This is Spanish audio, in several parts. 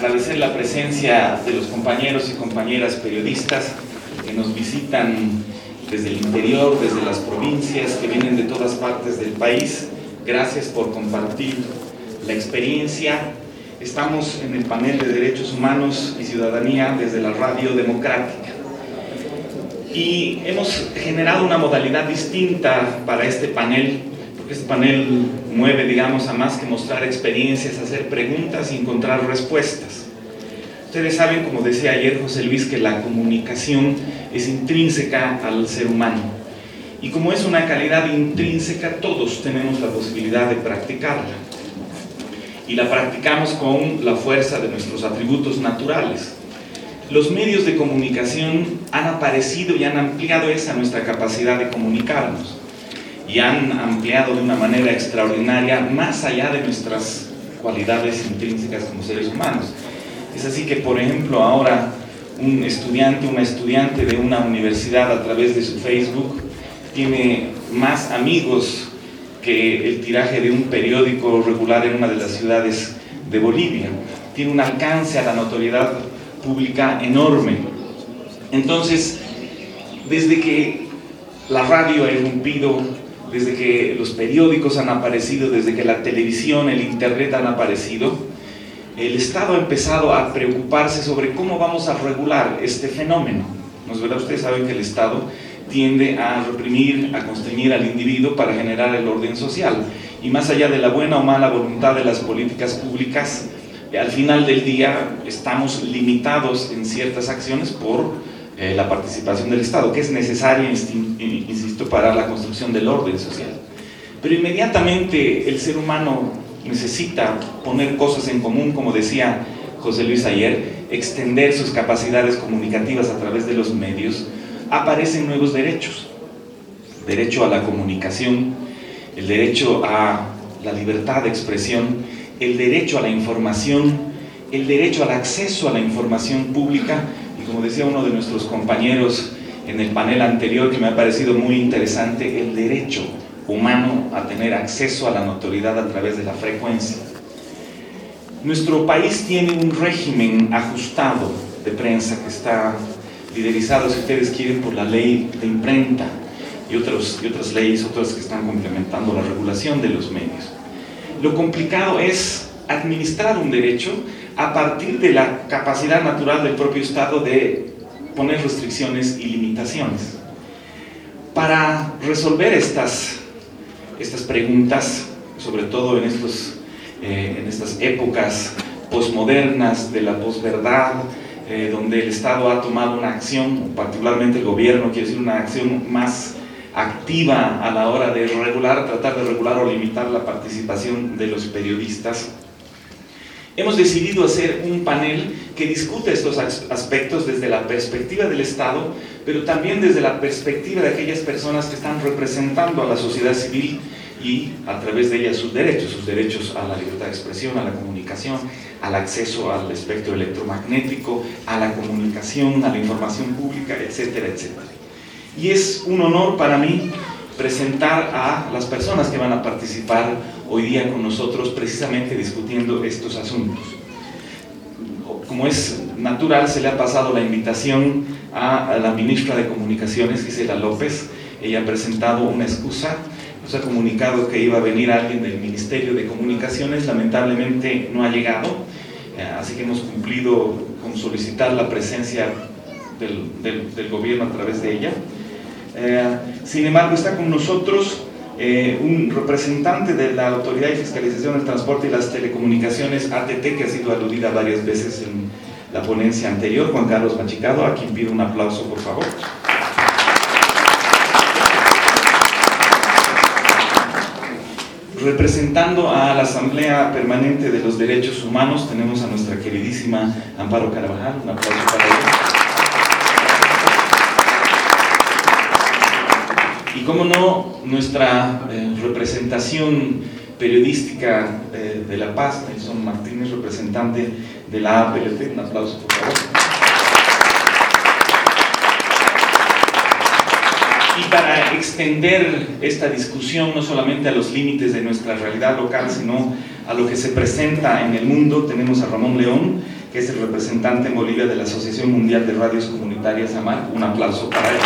agradecer la presencia de los compañeros y compañeras periodistas que nos visitan desde el interior, desde las provincias, que vienen de todas partes del país. Gracias por compartir la experiencia. Estamos en el panel de Derechos Humanos y Ciudadanía desde la Radio Democrática. Y hemos generado una modalidad distinta para este panel, porque este panel mueve, digamos, a más que mostrar experiencias, hacer preguntas y encontrar respuestas. Ustedes saben, como decía ayer José Luis, que la comunicación es intrínseca al ser humano. Y como es una calidad intrínseca, todos tenemos la posibilidad de practicarla. Y la practicamos con la fuerza de nuestros atributos naturales. Los medios de comunicación han aparecido y han ampliado esa nuestra capacidad de comunicarnos. Y han ampliado de una manera extraordinaria, más allá de nuestras cualidades intrínsecas como seres humanos. Es así que, por ejemplo, ahora un estudiante, una estudiante de una universidad a través de su Facebook tiene más amigos que el tiraje de un periódico regular en una de las ciudades de Bolivia. Tiene un alcance a la notoriedad pública enorme. Entonces, desde que la radio ha irrumpido, desde que los periódicos han aparecido, desde que la televisión, el internet han aparecido, el Estado ha empezado a preocuparse sobre cómo vamos a regular este fenómeno. ¿No es verdad? Ustedes saben que el Estado tiende a reprimir, a constreñir al individuo para generar el orden social. Y más allá de la buena o mala voluntad de las políticas públicas, al final del día estamos limitados en ciertas acciones por la participación del Estado, que es necesaria, insisto, para la construcción del orden social. Pero inmediatamente el ser humano necesita poner cosas en común, como decía José Luis ayer, extender sus capacidades comunicativas a través de los medios. Aparecen nuevos derechos: derecho a la comunicación, el derecho a la libertad de expresión, el derecho a la información, el derecho al acceso a la información pública, y como decía uno de nuestros compañeros en el panel anterior, que me ha parecido muy interesante, el derecho humano a tener acceso a la notoriedad a través de la frecuencia. Nuestro país tiene un régimen ajustado de prensa que está liderizado, si ustedes quieren, por la ley de imprenta y otras leyes, otras que están complementando la regulación de los medios. Lo complicado es administrar un derecho a partir de la capacidad natural del propio Estado de poner restricciones y limitaciones. Para resolver estas preguntas, sobre todo en estas épocas posmodernas de la posverdad, donde el Estado ha tomado una acción, particularmente el gobierno, quiere decir una acción más activa a la hora de tratar de regular o limitar la participación de los periodistas, hemos decidido hacer un panel que discute estos aspectos desde la perspectiva del Estado, pero también desde la perspectiva de aquellas personas que están representando a la sociedad civil y a través de ella sus derechos a la libertad de expresión, a la comunicación, al acceso al espectro electromagnético, a la comunicación, a la información pública, etcétera, etcétera. Y es un honor para mí presentar a las personas que van a participar hoy día con nosotros precisamente discutiendo estos asuntos. Como es natural, se le ha pasado la invitación a la ministra de Comunicaciones, Gisela López. Ella ha presentado una excusa, nos ha comunicado que iba a venir alguien del Ministerio de Comunicaciones, lamentablemente no ha llegado, así que hemos cumplido con solicitar la presencia del gobierno a través de ella. Sin embargo, está con nosotros un representante de la Autoridad de Fiscalización del Transporte y las Telecomunicaciones, ATT, que ha sido aludida varias veces en la ponencia anterior, Juan Carlos Machicado, a quien pido un aplauso, por favor. Representando a la Asamblea Permanente de los Derechos Humanos, tenemos a nuestra queridísima Amparo Carvajal. Un aplauso para ella. Y cómo no, nuestra representación periodística de La Paz, Nelson Martínez, representante de la APLT. Un aplauso, por favor. Y para extender esta discusión no solamente a los límites de nuestra realidad local, sino a lo que se presenta en el mundo, tenemos a Ramón León, que es el representante en Bolivia de la Asociación Mundial de Radios Comunitarias, AMAC. Un aplauso para él.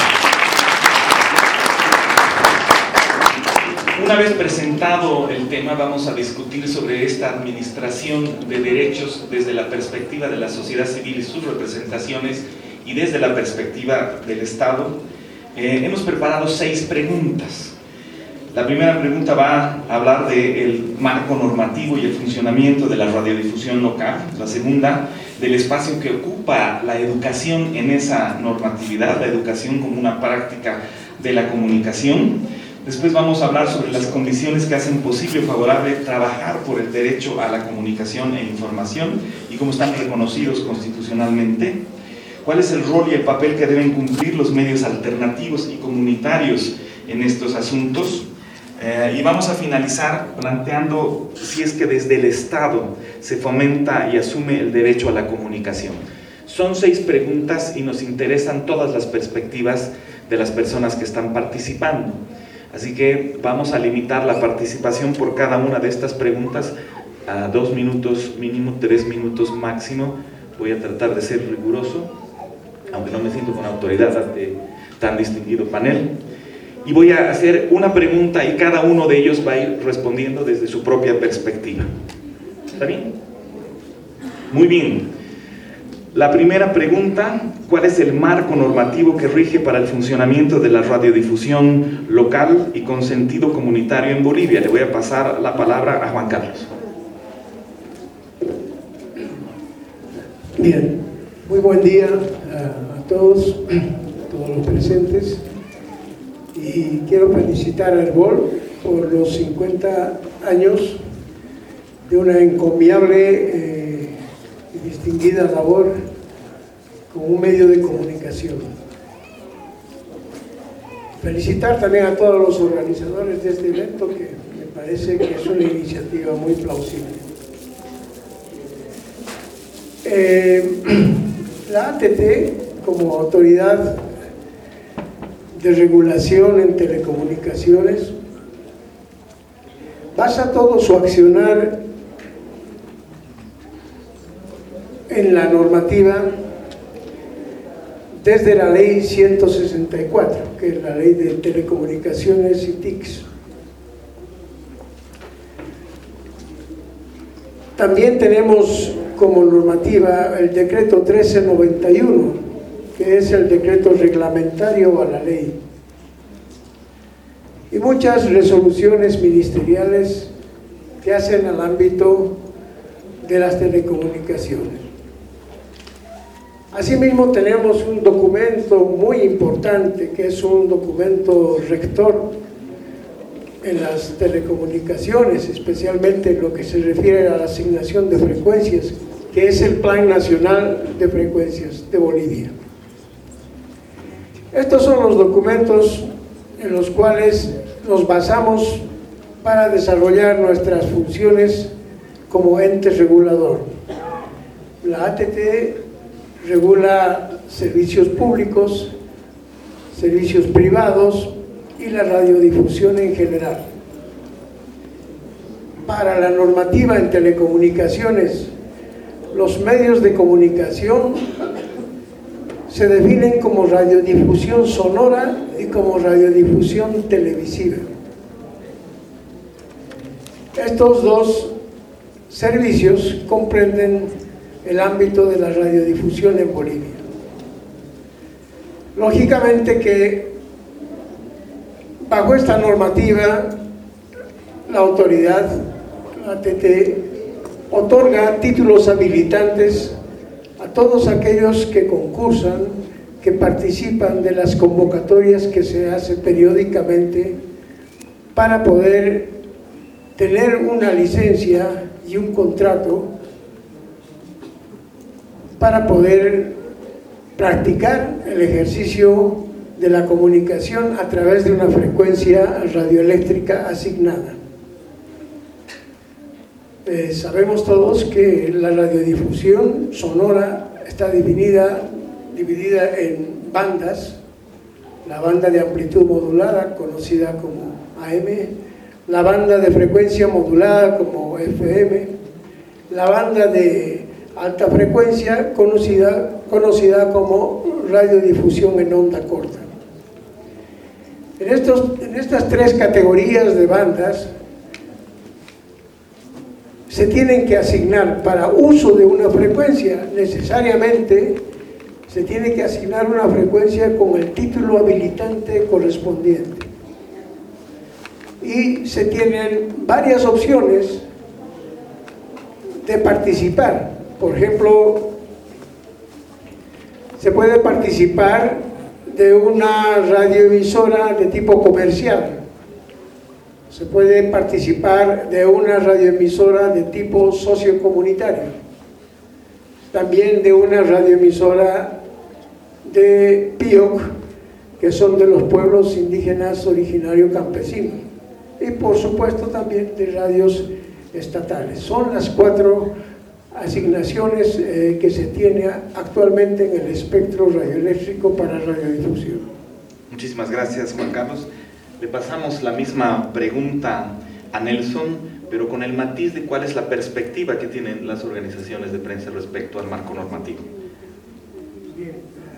Una vez presentado el tema, vamos a discutir sobre esta administración de derechos desde la perspectiva de la sociedad civil y sus representaciones y desde la perspectiva del Estado. Hemos preparado 6 preguntas. La primera pregunta va a hablar del marco normativo y el funcionamiento de la radiodifusión local. La segunda, del espacio que ocupa la educación en esa normatividad, la educación como una práctica de la comunicación. Después vamos a hablar sobre las condiciones que hacen posible o favorable trabajar por el derecho a la comunicación e información y cómo están reconocidos constitucionalmente. ¿Cuál es el rol y el papel que deben cumplir los medios alternativos y comunitarios en estos asuntos? Y vamos a finalizar planteando si es que desde el Estado se fomenta y asume el derecho a la comunicación. Son 6 preguntas y nos interesan todas las perspectivas de las personas que están participando. Así que vamos a limitar la participación por cada una de estas preguntas a 2 minutos mínimo, 3 minutos máximo. Voy a tratar de ser riguroso, aunque no me siento con autoridad ante tan distinguido panel. Y voy a hacer una pregunta y cada uno de ellos va a ir respondiendo desde su propia perspectiva. ¿Está bien? Muy bien. La primera pregunta: ¿cuál es el marco normativo que rige para el funcionamiento de la radiodifusión local y con sentido comunitario en Bolivia? Le voy a pasar la palabra a Juan Carlos. Bien, muy buen día a todos los presentes, y quiero felicitar a Herbol por los 50 años de una encomiable y distinguida labor como un medio de comunicación. Felicitar también a todos los organizadores de este evento, que me parece que es una iniciativa muy plausible. La ATT, como autoridad de regulación en telecomunicaciones, basa todo su accionar en la normativa desde la ley 164, que es la ley de telecomunicaciones y TICs. También tenemos como normativa el decreto 1391, que es el decreto reglamentario a la ley, y muchas resoluciones ministeriales que hacen al ámbito de las telecomunicaciones. Asimismo, tenemos un documento muy importante, que es un documento rector en las telecomunicaciones, especialmente en lo que se refiere a la asignación de frecuencias, que es el Plan Nacional de Frecuencias de Bolivia. Estos son los documentos en los cuales nos basamos para desarrollar nuestras funciones como ente regulador. La ATT regula servicios públicos, servicios privados y la radiodifusión en general. Para la normativa en telecomunicaciones, los medios de comunicación se definen como radiodifusión sonora y como radiodifusión televisiva. Estos 2 servicios comprenden el ámbito de la radiodifusión en Bolivia. Lógicamente que bajo esta normativa la autoridad, la ATT, otorga títulos habilitantes a todos aquellos que concursan, que participan de las convocatorias que se hacen periódicamente para poder tener una licencia y un contrato para poder practicar el ejercicio de la comunicación a través de una frecuencia radioeléctrica asignada. Sabemos todos que la radiodifusión sonora está dividida en bandas: la banda de amplitud modulada, conocida como AM, la banda de frecuencia modulada como FM, la banda de alta frecuencia, conocida como radiodifusión en onda corta. En estas tres categorías de bandas se tienen que asignar para uso de una frecuencia, necesariamente se tiene que asignar una frecuencia con el título habilitante correspondiente. Y se tienen varias opciones de participar. Por ejemplo, se puede participar de una radioemisora de tipo comercial, se puede participar de una radioemisora de tipo sociocomunitario, también de una radioemisora de PIOC, que son de los pueblos indígenas originarios campesinos, y por supuesto también de radios estatales. Son las 4 asignaciones que se tiene actualmente en el espectro radioeléctrico para radiodifusión. Muchísimas gracias, Juan Carlos. Le pasamos la misma pregunta a Nelson, pero con el matiz de cuál es la perspectiva que tienen las organizaciones de prensa respecto al marco normativo. Bien,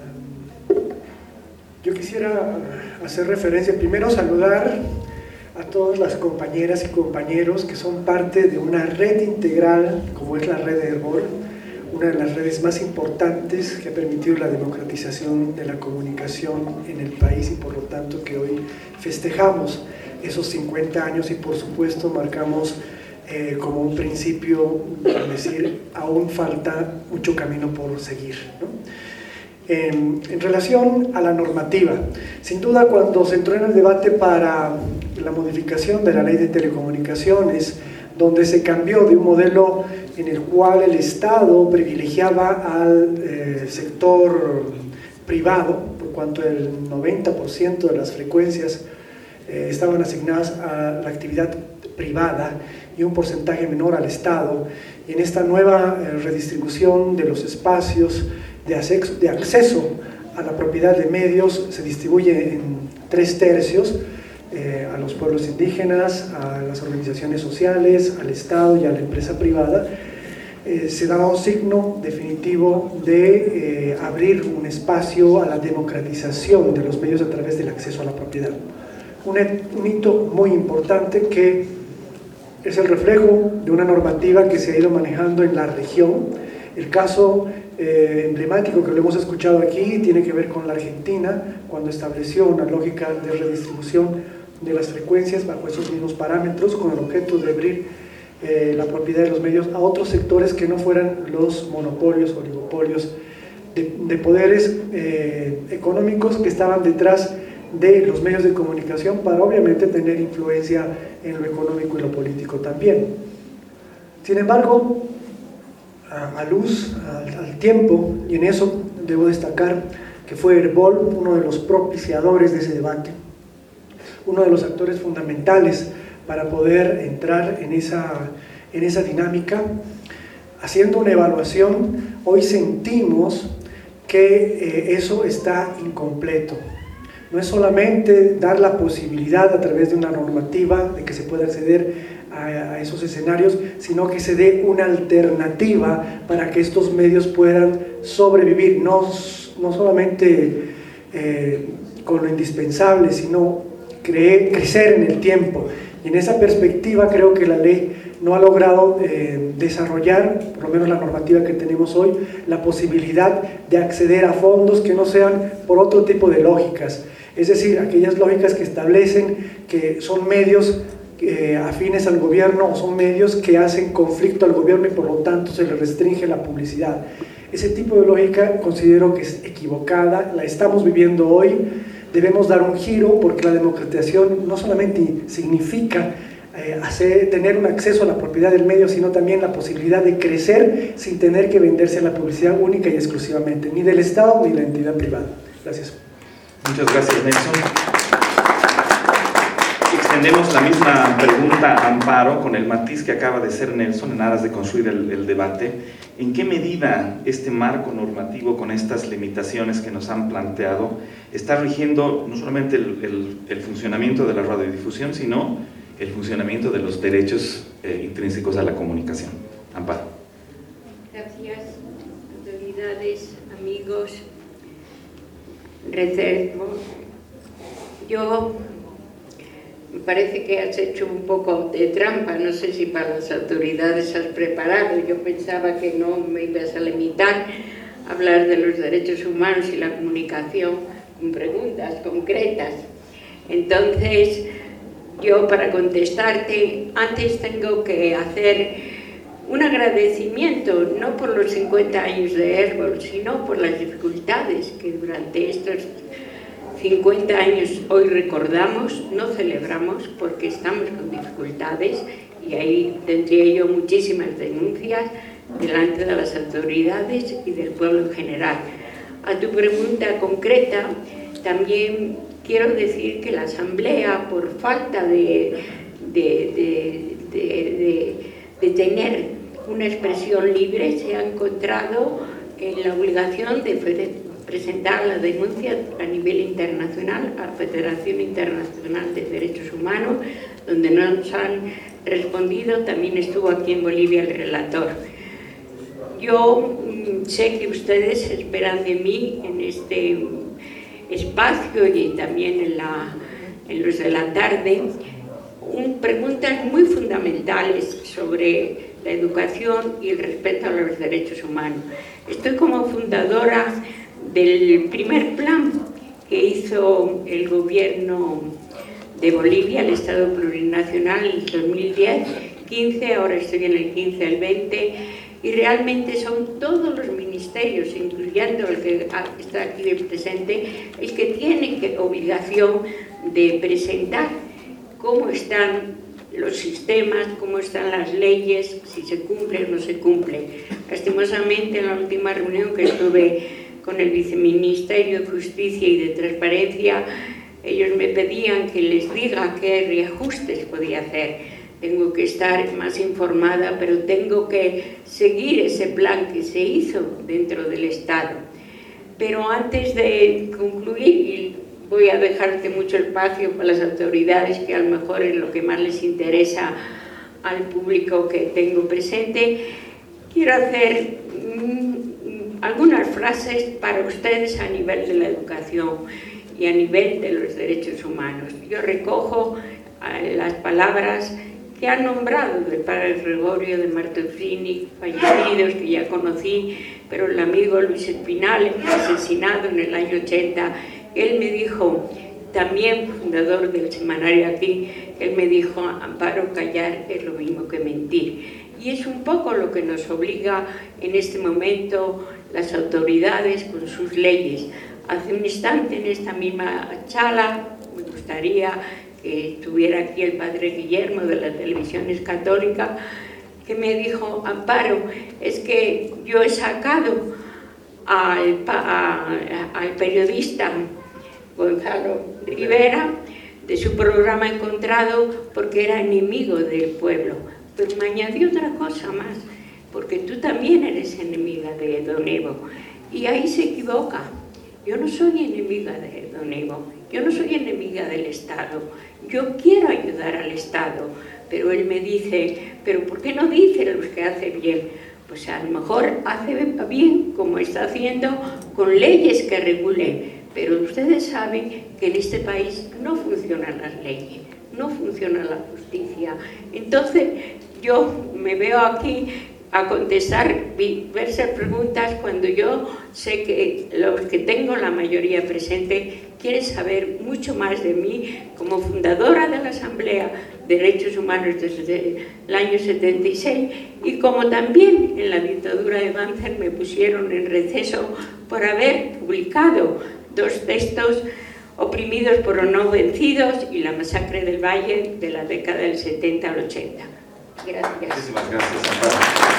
yo quisiera hacer referencia, primero saludar a todas las compañeras y compañeros que son parte de una red integral como es la red de Herbol, una de las redes más importantes que ha permitido la democratización de la comunicación en el país y por lo tanto que hoy festejamos esos 50 años y por supuesto marcamos como un principio, es decir, aún falta mucho camino por seguir, ¿no? En relación a la normativa, sin duda cuando se entró en el debate para la modificación de la ley de telecomunicaciones, donde se cambió de un modelo en el cual el Estado privilegiaba al sector privado, por cuanto el 90% de las frecuencias estaban asignadas a la actividad privada y un porcentaje menor al Estado, y en esta nueva redistribución de los espacios de acceso a la propiedad de medios se distribuye en 3/3, a los pueblos indígenas, a las organizaciones sociales, al Estado y a la empresa privada. Se da un signo definitivo de abrir un espacio a la democratización de los medios a través del acceso a la propiedad. Un hito muy importante que es el reflejo de una normativa que se ha ido manejando en la región. El caso emblemático que lo hemos escuchado aquí tiene que ver con la Argentina, cuando estableció una lógica de redistribución de las frecuencias bajo esos mismos parámetros con el objeto de abrir la propiedad de los medios a otros sectores que no fueran los monopolios, oligopolios de poderes económicos que estaban detrás de los medios de comunicación para obviamente tener influencia en lo económico y lo político también. Sin embargo, al tiempo, y en eso debo destacar que fue Herbol uno de los propiciadores de ese debate, uno de los actores fundamentales para poder entrar en esa dinámica. Haciendo una evaluación, hoy sentimos que eso está incompleto. No es solamente dar la posibilidad a través de una normativa de que se pueda acceder a esos escenarios, sino que se dé una alternativa para que estos medios puedan sobrevivir, no solamente con lo indispensable, sino crecer en el tiempo. Y en esa perspectiva creo que la ley no ha logrado desarrollar, por lo menos la normativa que tenemos hoy, la posibilidad de acceder a fondos que no sean por otro tipo de lógicas, es decir, aquellas lógicas que establecen que son medios afines al gobierno o son medios que hacen conflicto al gobierno y por lo tanto se les restringe la publicidad. Ese tipo de lógica considero que es equivocada, la estamos viviendo hoy. Debemos dar un giro porque la democratización no solamente significa tener un acceso a la propiedad del medio, sino también la posibilidad de crecer sin tener que venderse la publicidad única y exclusivamente, ni del Estado ni de la entidad privada. Gracias. Muchas gracias, Nelson. Extendemos la misma pregunta a Amparo con el matiz que acaba de hacer Nelson en aras de construir el debate. ¿En qué medida este marco normativo con estas limitaciones que nos han planteado está rigiendo no solamente el funcionamiento de la radiodifusión, sino el funcionamiento de los derechos intrínsecos a la comunicación? Amparo. Gracias, autoridades, amigos. Recervo. Yo me parece que has hecho un poco de trampa, no sé si para las autoridades has preparado. Yo pensaba que no me ibas a limitar a hablar de los derechos humanos y la comunicación con preguntas concretas. Entonces, yo para contestarte, antes tengo que hacer un agradecimiento, no por los 50 años de Herbol, sino por las dificultades que durante estos 50 años hoy recordamos, no celebramos, porque estamos con dificultades, y ahí tendría yo muchísimas denuncias delante de las autoridades y del pueblo en general. A tu pregunta concreta, también quiero decir que la Asamblea, por falta de tener una expresión libre, se ha encontrado en la obligación de presentar la denuncia a nivel internacional a la Federación Internacional de Derechos Humanos, donde no nos han respondido. También estuvo aquí en Bolivia el relator. Yo sé que ustedes esperan de mí en este espacio y también en los de la tarde preguntas muy fundamentales sobre la educación y el respeto a los derechos humanos. Estoy como fundadora del primer plan que hizo el gobierno de Bolivia, el Estado Plurinacional, en el 2010-15, ahora estoy en el 15 al 20, y realmente son todos los ministerios, incluyendo el que está aquí presente, el que tiene obligación de presentar cómo están los sistemas, cómo están las leyes, si se cumplen o no se cumplen. Lastimosamente, en la última reunión que estuve con el Viceministerio de Justicia y de Transparencia, ellos me pedían que les diga qué reajustes podía hacer. Tengo que estar más informada, pero tengo que seguir ese plan que se hizo dentro del Estado. Pero antes de concluir, voy a dejarte mucho espacio para las autoridades, que a lo mejor es lo que más les interesa al público que tengo presente. Quiero hacer algunas frases para ustedes a nivel de la educación y a nivel de los derechos humanos. Yo recojo las palabras que han nombrado del padre Gregorio de Martofini, fallecidos que ya conocí, pero el amigo Luis Espinal, asesinado en el año 80, él me dijo, también fundador del semanario aquí, él me dijo, Amparo, callar es lo mismo que mentir. Y es un poco lo que nos obliga en este momento las autoridades con sus leyes. Hace un instante, en esta misma charla, me gustaría que estuviera aquí el padre Guillermo de la Televisión Católica, que me dijo, Amparo, es que yo he sacado al periodista Gonzalo Rivera de su programa Encontrado porque era enemigo del pueblo. Pero me añadió otra cosa más, porque tú también eres enemiga de Don Evo. Y ahí se equivoca. Yo no soy enemiga de Don Evo, yo no soy enemiga del Estado. Yo quiero ayudar al Estado, pero él me dice, ¿pero por qué no dice lo que hace bien? Pues a lo mejor hace bien como está haciendo con leyes que regulen, pero ustedes saben que en este país no funcionan las leyes, no funciona la justicia. Entonces yo me veo aquí a contestar diversas preguntas cuando yo sé que los que tengo la mayoría presente quieren saber mucho más de mí como fundadora de la Asamblea de Derechos Humanos desde el año 76 y como también en la dictadura de Banzer me pusieron en receso por haber publicado 2 textos, Oprimidos pero no vencidos y La masacre del Valle, de la década del 70 al 80. Gracias. Muchísimas gracias, Amparo.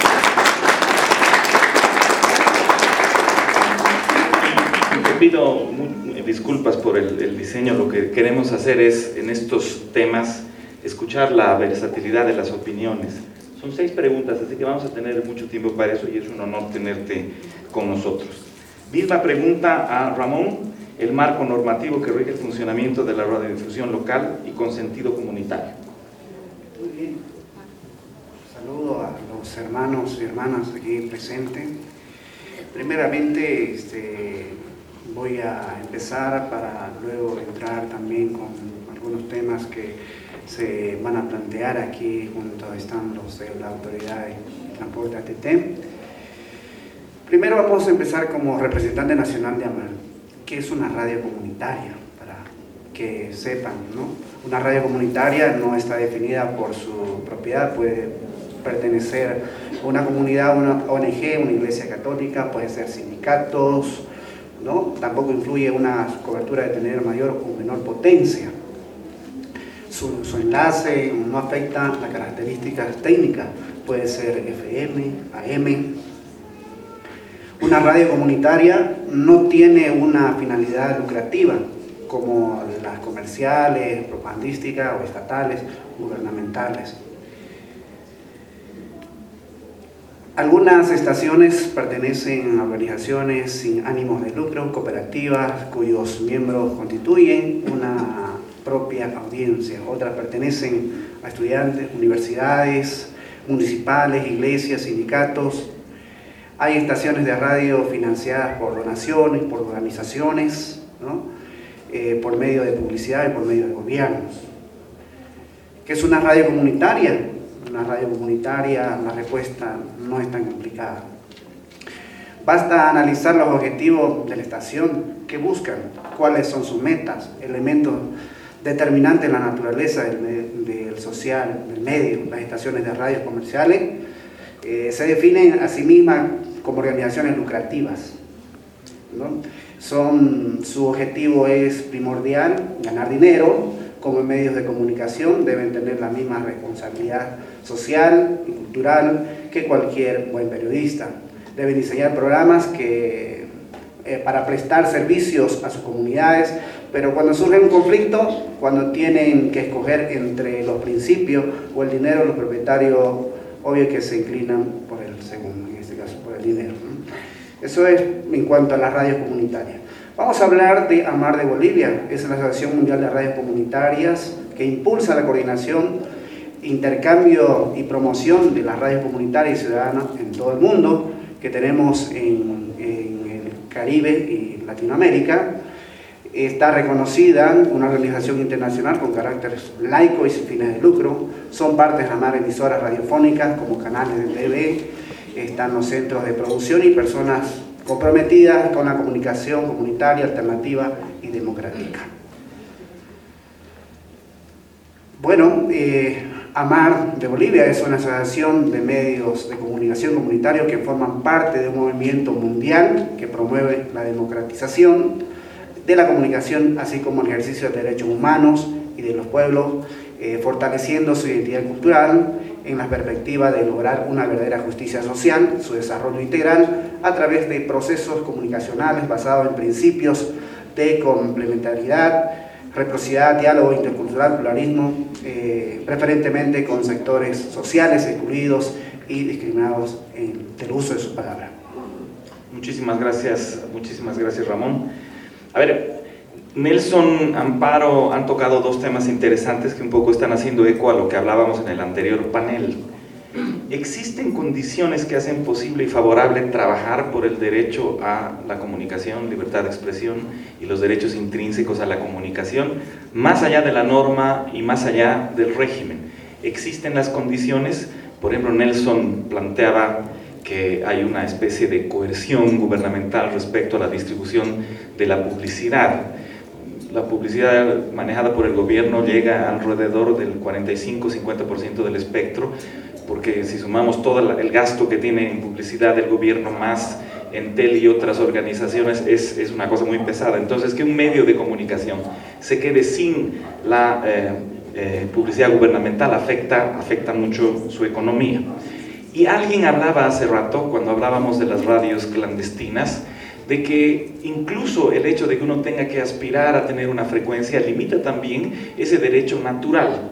Te pido disculpas por el diseño. Lo que queremos hacer es, en estos temas, escuchar la versatilidad de las opiniones. Son 6 preguntas, así que vamos a tener mucho tiempo para eso y es un honor tenerte con nosotros. Misma pregunta a Ramón: el marco normativo que rige el funcionamiento de la radiodifusión local y con sentido comunitario. Muy bien. Saludo a los los hermanos y hermanas aquí presentes. Primeramente, voy a empezar para luego entrar también con algunos temas que se van a plantear aquí junto están los de la Autoridad de Transporte ATT. Primero vamos a empezar como representante nacional de AMAR, que es una radio comunitaria, para que sepan, ¿no? Una radio comunitaria no está definida por su propiedad, puede pertenecer a una comunidad, una ONG, una iglesia católica, puede ser sindicatos, ¿no? Tampoco influye una cobertura de tener mayor o menor potencia. Su enlace no afecta las características técnicas, puede ser FM, AM. Una radio comunitaria no tiene una finalidad lucrativa como las comerciales, propagandísticas o estatales, gubernamentales. Algunas estaciones pertenecen a organizaciones sin ánimos de lucro, cooperativas, cuyos miembros constituyen una propia audiencia. Otras pertenecen a estudiantes, universidades, municipales, iglesias, sindicatos. Hay estaciones de radio financiadas por donaciones, por organizaciones, ¿no? Por medio de publicidad y por medio de gobiernos. ¿Qué es una radio comunitaria? Una radio comunitaria, la respuesta no es tan complicada. Basta analizar los objetivos de la estación, qué buscan, cuáles son sus metas, elementos determinantes en la naturaleza del social, del medio. Las estaciones de radio comerciales se definen a sí mismas como organizaciones lucrativas, ¿no? Su objetivo es primordial, ganar dinero. Como medios de comunicación deben tener la misma responsabilidad social y cultural que cualquier buen periodista. Deben diseñar programas para prestar servicios a sus comunidades, pero cuando surge un conflicto, cuando tienen que escoger entre los principios o el dinero, los propietarios, obvio que se inclinan por el segundo, en este caso por el dinero, ¿no? Eso es en cuanto a las radios comunitarias. Vamos a hablar de AMAR de Bolivia, es la Asociación Mundial de Radios Comunitarias que impulsa la coordinación, intercambio y promoción de las radios comunitarias y ciudadanas en todo el mundo que tenemos en el Caribe y Latinoamérica. Está reconocida, una organización internacional con carácter laico y sin fines de lucro. Son parte de AMAR emisoras radiofónicas como canales de TV, están los centros de producción y personas comprometidas con la comunicación comunitaria, alternativa y democrática. Bueno, AMAR de Bolivia es una asociación de medios de comunicación comunitarios que forman parte de un movimiento mundial que promueve la democratización de la comunicación, así como el ejercicio de derechos humanos y de los pueblos, fortaleciendo su identidad cultural en la perspectiva de lograr una verdadera justicia social, su desarrollo integral a través de procesos comunicacionales basados en principios de complementariedad, reciprocidad, diálogo intercultural, pluralismo, preferentemente con sectores sociales excluidos y discriminados del uso de su palabra. Muchísimas gracias Ramón. A ver, Nelson, Amparo han tocado dos temas interesantes que un poco están haciendo eco a lo que hablábamos en el anterior panel. ¿Existen condiciones que hacen posible y favorable trabajar por el derecho a la comunicación, libertad de expresión y los derechos intrínsecos a la comunicación, más allá de la norma y más allá del régimen? ¿Existen las condiciones? Por ejemplo, Nelson planteaba que hay una especie de coerción gubernamental respecto a la distribución de la publicidad. La publicidad manejada por el gobierno llega alrededor del 45-50% del espectro, porque si sumamos todo el gasto que tiene en publicidad el gobierno más Entel y otras organizaciones es una cosa muy pesada. Entonces, que un medio de comunicación se quede sin la publicidad gubernamental afecta mucho su economía. Y alguien hablaba hace rato, cuando hablábamos de las radios clandestinas, de que incluso el hecho de que uno tenga que aspirar a tener una frecuencia limita también ese derecho natural.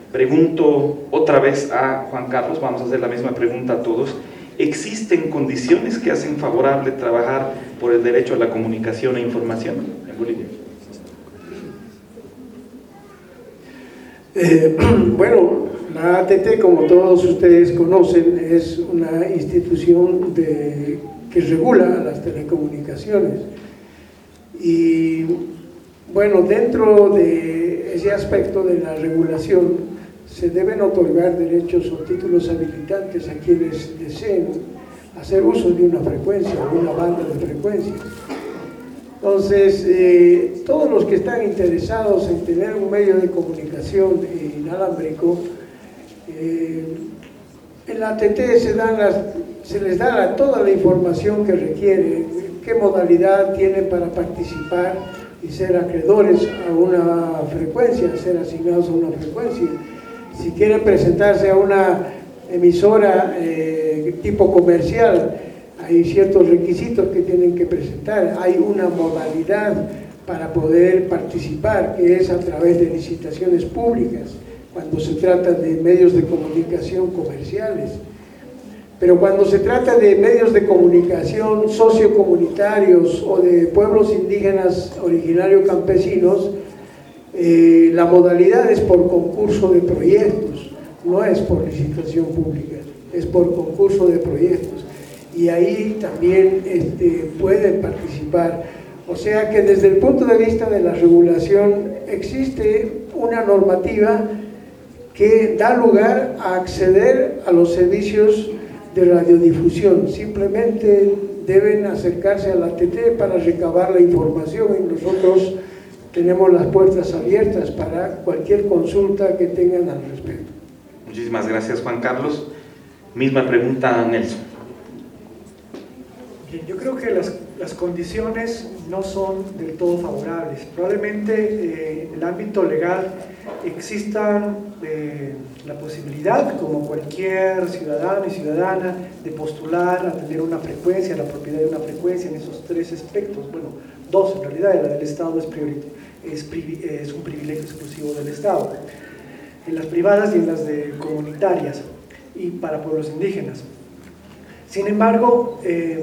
Pregunto otra vez a Juan Carlos, vamos a hacer la misma pregunta a todos. ¿Existen condiciones que hacen favorable trabajar por el derecho a la comunicación e información en Bolivia? Bueno, La ATT, como todos ustedes conocen, es una institución que regula las telecomunicaciones. Y bueno, dentro de ese aspecto de la regulación se deben otorgar derechos o títulos habilitantes a quienes deseen hacer uso de una frecuencia o una banda de frecuencias. Entonces, todos los que están interesados en tener un medio de comunicación inalámbrico, en la ATT se les da toda la información que requiere, qué modalidad tienen para participar y ser acreedores a una frecuencia, ser asignados a una frecuencia. Si quieren presentarse a una emisora tipo comercial, hay ciertos requisitos que tienen que presentar, hay una modalidad para poder participar, que es a través de licitaciones públicas, cuando se trata de medios de comunicación comerciales. Pero cuando se trata de medios de comunicación sociocomunitarios o de pueblos indígenas originarios campesinos, la modalidad es por concurso de proyectos, no es por licitación pública, es por concurso de proyectos. Y ahí también pueden participar. O sea que desde el punto de vista de la regulación existe una normativa que da lugar a acceder a los servicios de radiodifusión. Simplemente deben acercarse a la ATT para recabar la información y nosotros tenemos las puertas abiertas para cualquier consulta que tengan al respecto. Muchísimas gracias, Juan Carlos. Misma pregunta, Nelson. Bien, yo creo que las condiciones no son del todo favorables. Probablemente en el ámbito legal existan la posibilidad, como cualquier ciudadano y ciudadana, de postular a tener una frecuencia, la propiedad de una frecuencia en esos tres aspectos. Bueno, dos en realidad, la del Estado es un privilegio exclusivo del Estado, en las privadas y en las comunitarias y para pueblos indígenas. Sin embargo,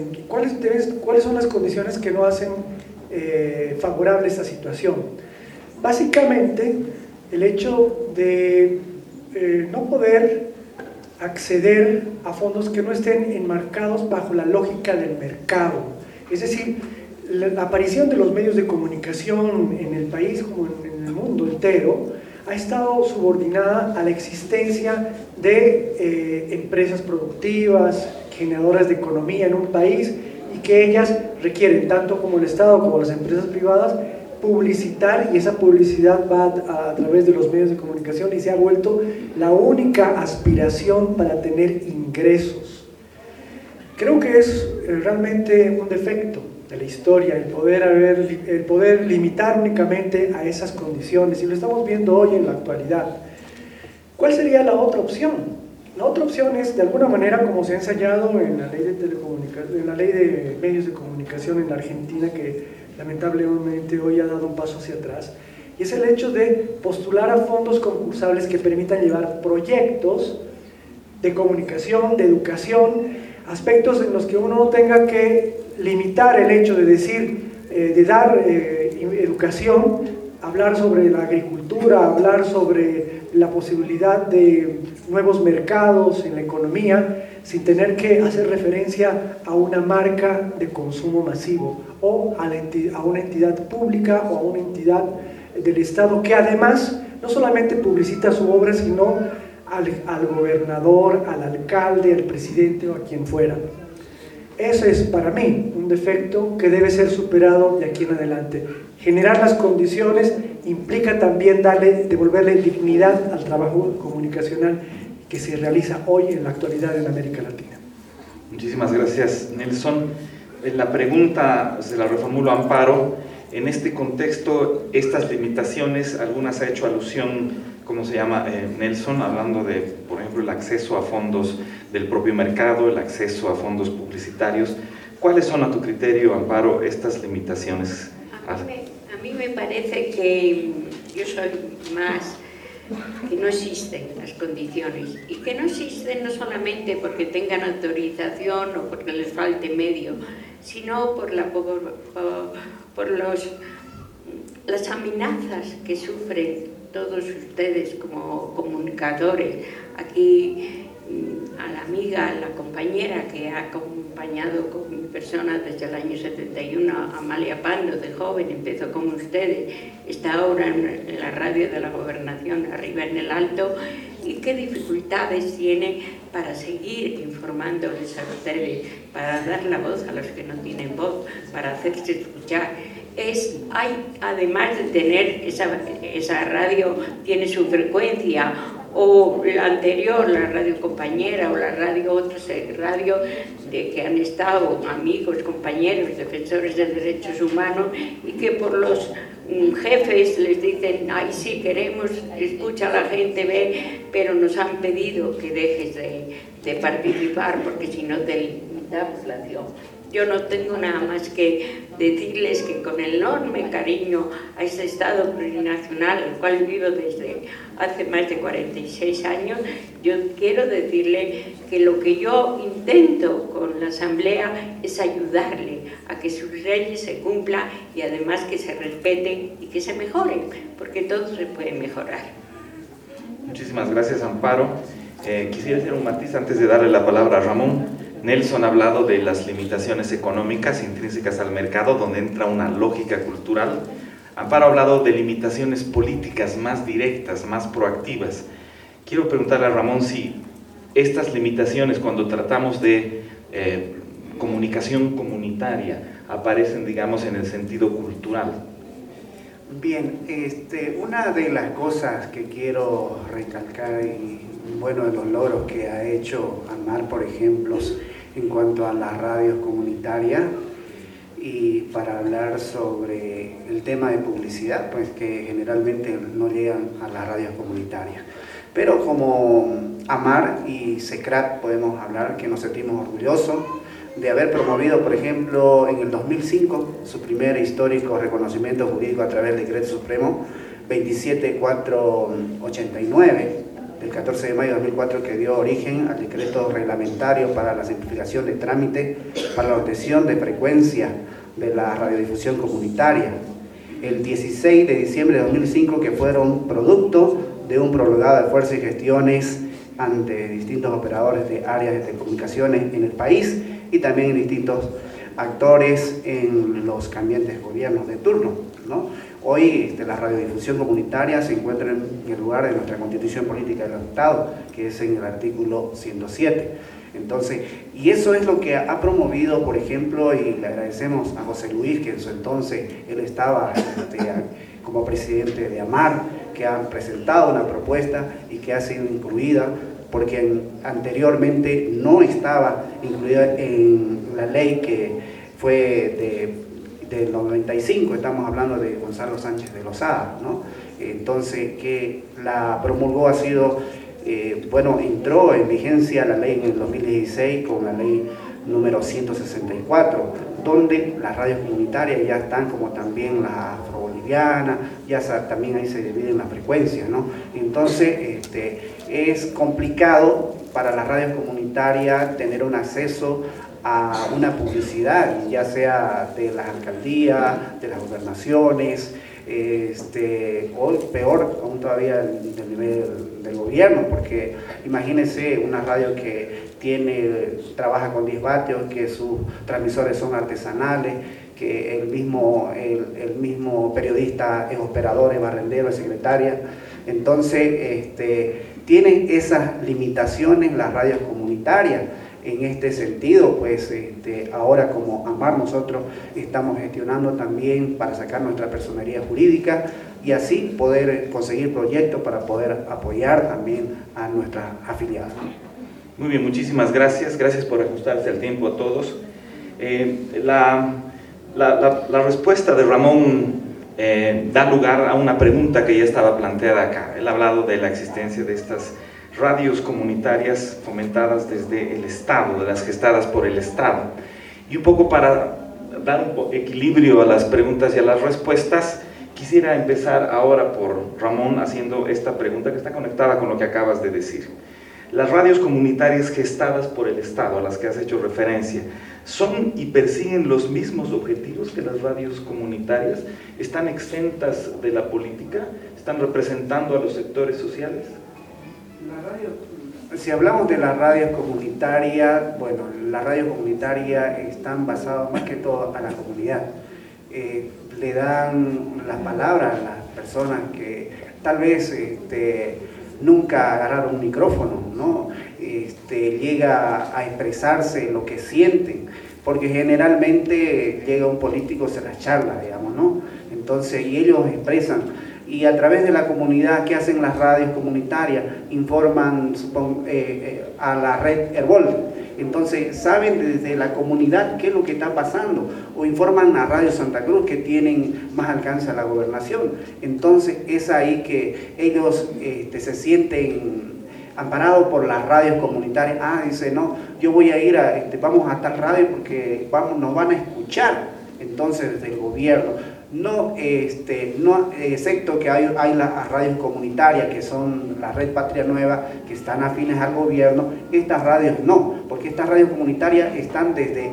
¿cuáles son las condiciones que no hacen favorable esta situación? Básicamente, el hecho de no poder acceder a fondos que no estén enmarcados bajo la lógica del mercado. Es decir, la aparición de los medios de comunicación en el país como en el mundo entero ha estado subordinada a la existencia de empresas productivas, generadoras de economía en un país, y que ellas requieren, tanto como el Estado como las empresas privadas, publicitar, y esa publicidad va a través de los medios de comunicación y se ha vuelto la única aspiración para tener ingresos. Creo que es realmente un defecto de la historia el poder limitar únicamente a esas condiciones, y lo estamos viendo hoy en la actualidad. ¿Cuál sería la otra opción? La otra opción es, de alguna manera, como se ha ensayado en la ley de medios de comunicación en la Argentina, que lamentablemente hoy ha dado un paso hacia atrás, y es el hecho de postular a fondos concursables que permitan llevar proyectos de comunicación, de educación, aspectos en los que uno no tenga que limitar el hecho de decir, de dar educación, hablar sobre la agricultura, hablar sobre la posibilidad de nuevos mercados en la economía, sin tener que hacer referencia a una marca de consumo masivo o a una entidad pública o a una entidad del Estado que además no solamente publicita su obra, sino al gobernador, al alcalde, al presidente o a quien fuera. Ese es para mí un defecto que debe ser superado de aquí en adelante. Generar las condiciones implica también devolverle dignidad al trabajo comunicacional que se realiza hoy en la actualidad en América Latina. Muchísimas gracias, Nelson. La pregunta se la reformulo a Amparo. En este contexto, estas limitaciones, algunas ha hecho alusión, ¿cómo se llama, Nelson? Hablando de, por ejemplo, el acceso a fondos del propio mercado, el acceso a fondos publicitarios. ¿Cuáles son, a tu criterio, Amparo, estas limitaciones? A mí me parece que yo soy más que no existen las condiciones, y que no existen no solamente porque tengan autorización o porque les falte medio, sino por las amenazas que sufren todos ustedes como comunicadores, aquí a la amiga, a la compañera que ha acompañado con mi persona desde el año 71, Amalia Pando, de joven, empezó con ustedes, está ahora en la radio de la Gobernación, arriba en el Alto, y qué dificultades tiene para seguir informándoles a ustedes, para dar la voz a los que no tienen voz, para hacerse escuchar. Además de tener esa radio, tiene su frecuencia, o la anterior, la radio compañera, o la radio, otras radio de que han estado amigos, compañeros, defensores de derechos humanos, y que por los jefes les dicen, ay sí, queremos, escucha a la gente, ve, pero nos han pedido que dejes de participar porque si no te damos la acción. Yo no tengo nada más que decirles que con el enorme cariño a este Estado plurinacional, al cual vivo desde hace más de 46 años, yo quiero decirle que lo que yo intento con la Asamblea es ayudarle a que sus leyes se cumplan y además que se respeten y que se mejoren, porque todo se puede mejorar. Muchísimas gracias, Amparo. Quisiera hacer un matiz antes de darle la palabra a Ramón. Nelson ha hablado de las limitaciones económicas intrínsecas al mercado, donde entra una lógica cultural. Amparo ha hablado de limitaciones políticas más directas, más proactivas. Quiero preguntarle a Ramón si estas limitaciones, cuando tratamos de comunicación comunitaria, aparecen, digamos, en el sentido cultural. Bien, una de las cosas que quiero recalcar y bueno, de los logros que ha hecho AMAR, por ejemplo, en cuanto a las radios comunitarias, y para hablar sobre el tema de publicidad, pues que generalmente no llegan a las radios comunitarias. Pero como AMAR y SECRAT podemos hablar que nos sentimos orgullosos de haber promovido, por ejemplo, en el 2005, su primer histórico reconocimiento jurídico a través del Decreto Supremo 27489, del 14 de mayo de 2004, que dio origen al decreto reglamentario para la simplificación de trámite para la obtención de frecuencia de la radiodifusión comunitaria. El 16 de diciembre de 2005, que fueron producto de un prolongado esfuerzo y gestiones ante distintos operadores de áreas de telecomunicaciones en el país y también en distintos actores en los cambiantes gobiernos de turno, ¿no? Hoy la radiodifusión comunitaria se encuentra en el lugar de nuestra Constitución Política del Estado, que es en el artículo 107. Entonces, y eso es lo que ha promovido, por ejemplo, y le agradecemos a José Luis, que en su entonces él estaba como presidente de AMAR, que han presentado una propuesta y que ha sido incluida, porque anteriormente no estaba incluida en la ley que fue del 95, estamos hablando de Gonzalo Sánchez de Lozada, ¿no? Entonces, que la promulgó ha sido, entró en vigencia la ley en el 2016 con la ley número 164, donde las radios comunitarias ya están, como también las afrobolivianas, ya también ahí se dividen las frecuencias, ¿no? Entonces, es complicado para las radios comunitarias tener un acceso a una publicidad, ya sea de las alcaldías, de las gobernaciones, o peor aún todavía del nivel del gobierno, porque imagínense una radio que trabaja con 10 vatios, que sus transmisores son artesanales, que el mismo periodista es operador, es barrendero, es secretaria. Entonces, tienen esas limitaciones las radios comunitarias. En este sentido, pues ahora como AMAR nosotros estamos gestionando también para sacar nuestra personería jurídica y así poder conseguir proyectos para poder apoyar también a nuestras afiliadas. Muy bien, muchísimas gracias. Gracias por ajustarse al tiempo a todos. La respuesta de Ramón da lugar a una pregunta que ya estaba planteada acá. Él ha hablado de la existencia de estas radios comunitarias fomentadas desde el Estado, de las gestadas por el Estado. Y un poco para dar un equilibrio a las preguntas y a las respuestas, quisiera empezar ahora por Ramón haciendo esta pregunta que está conectada con lo que acabas de decir. Las radios comunitarias gestadas por el Estado, a las que has hecho referencia, ¿son y persiguen los mismos objetivos que las radios comunitarias? ¿Están exentas de la política? ¿Están representando a los sectores sociales? Si hablamos de las radios comunitarias, bueno, las radios comunitarias están basadas más que todo a la comunidad. Le dan las palabras a las personas que tal vez nunca agarraron un micrófono, ¿no? Llega a expresarse lo que sienten, porque generalmente llega un político, se las charla, digamos, ¿no? Entonces, y ellos expresan, y a través de la comunidad, ¿qué hacen las radios comunitarias? Informan a la red Herbol. Entonces saben desde la comunidad qué es lo que está pasando, o informan a Radio Santa Cruz, que tienen más alcance a la gobernación. Entonces es ahí que ellos se sienten amparados por las radios comunitarias. Dice, no, yo voy a ir vamos a tal radio porque nos van a escuchar. Entonces desde el gobierno, no, excepto que hay las radios comunitarias, que son la Red Patria Nueva, que están afines al gobierno. Estas radios no, porque estas radios comunitarias están desde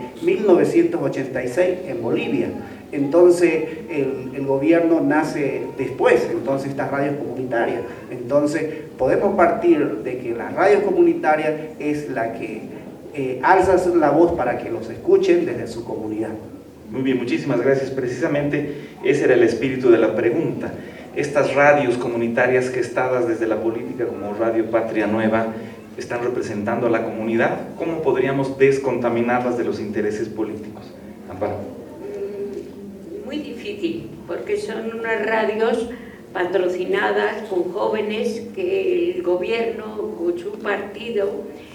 1986 en Bolivia. Entonces el gobierno nace después, entonces estas radios comunitarias. Entonces podemos partir de que la radio comunitaria es la que alza la voz para que los escuchen desde su comunidad. Muy bien, muchísimas gracias. Precisamente ese era el espíritu de la pregunta. Estas radios comunitarias gestadas desde la política como Radio Patria Nueva están representando a la comunidad. ¿Cómo podríamos descontaminarlas de los intereses políticos? Amparo. Muy difícil, porque son unas radios patrocinadas con jóvenes que el gobierno con su partido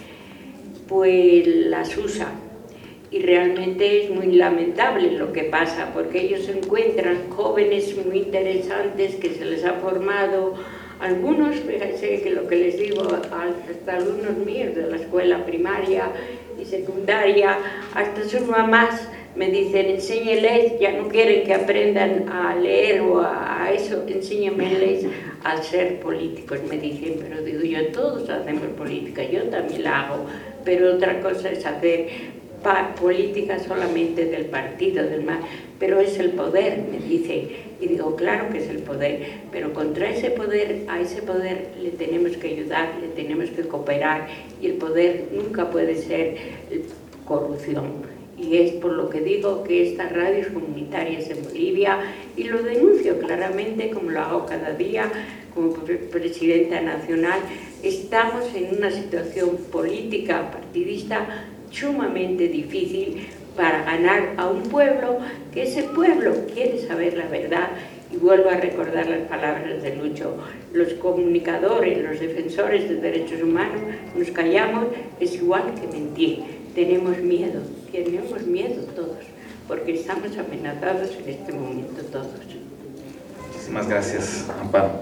pues las usa. Y realmente es muy lamentable lo que pasa, porque ellos encuentran jóvenes muy interesantes que se les ha formado, algunos, fíjense que lo que les digo, hasta alumnos míos de la escuela primaria y secundaria, hasta sus mamás me dicen, enséñeles, ya no quieren que aprendan a leer o a eso, enséñameles a ser políticos, me dicen, pero digo yo, todos hacemos política, yo también la hago, pero otra cosa es hacer política solamente del partido, pero es el poder, me dice, y digo, claro que es el poder, pero contra ese poder, a ese poder le tenemos que ayudar, le tenemos que cooperar, y el poder nunca puede ser corrupción. Y es por lo que digo que estas radios comunitarias en Bolivia, y lo denuncio claramente, como lo hago cada día, como presidenta nacional, estamos en una situación política partidista sumamente difícil para ganar a un pueblo, que ese pueblo quiere saber la verdad. Y vuelvo a recordar las palabras de Lucho, los comunicadores, los defensores de derechos humanos, nos callamos, es igual que mentir, tenemos miedo todos, porque estamos amenazados en este momento todos. Muchísimas gracias, Amparo.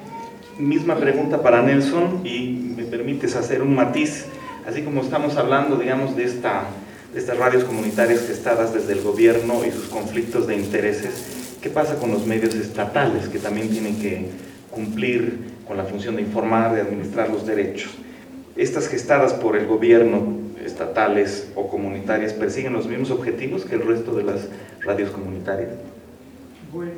Misma pregunta para Nelson, y me permites hacer un matiz. Así como estamos hablando, digamos, de estas radios comunitarias gestadas desde el gobierno y sus conflictos de intereses, ¿qué pasa con los medios estatales, que también tienen que cumplir con la función de informar, de administrar los derechos? ¿Estas gestadas por el gobierno, estatales o comunitarias, persiguen los mismos objetivos que el resto de las radios comunitarias? Bueno,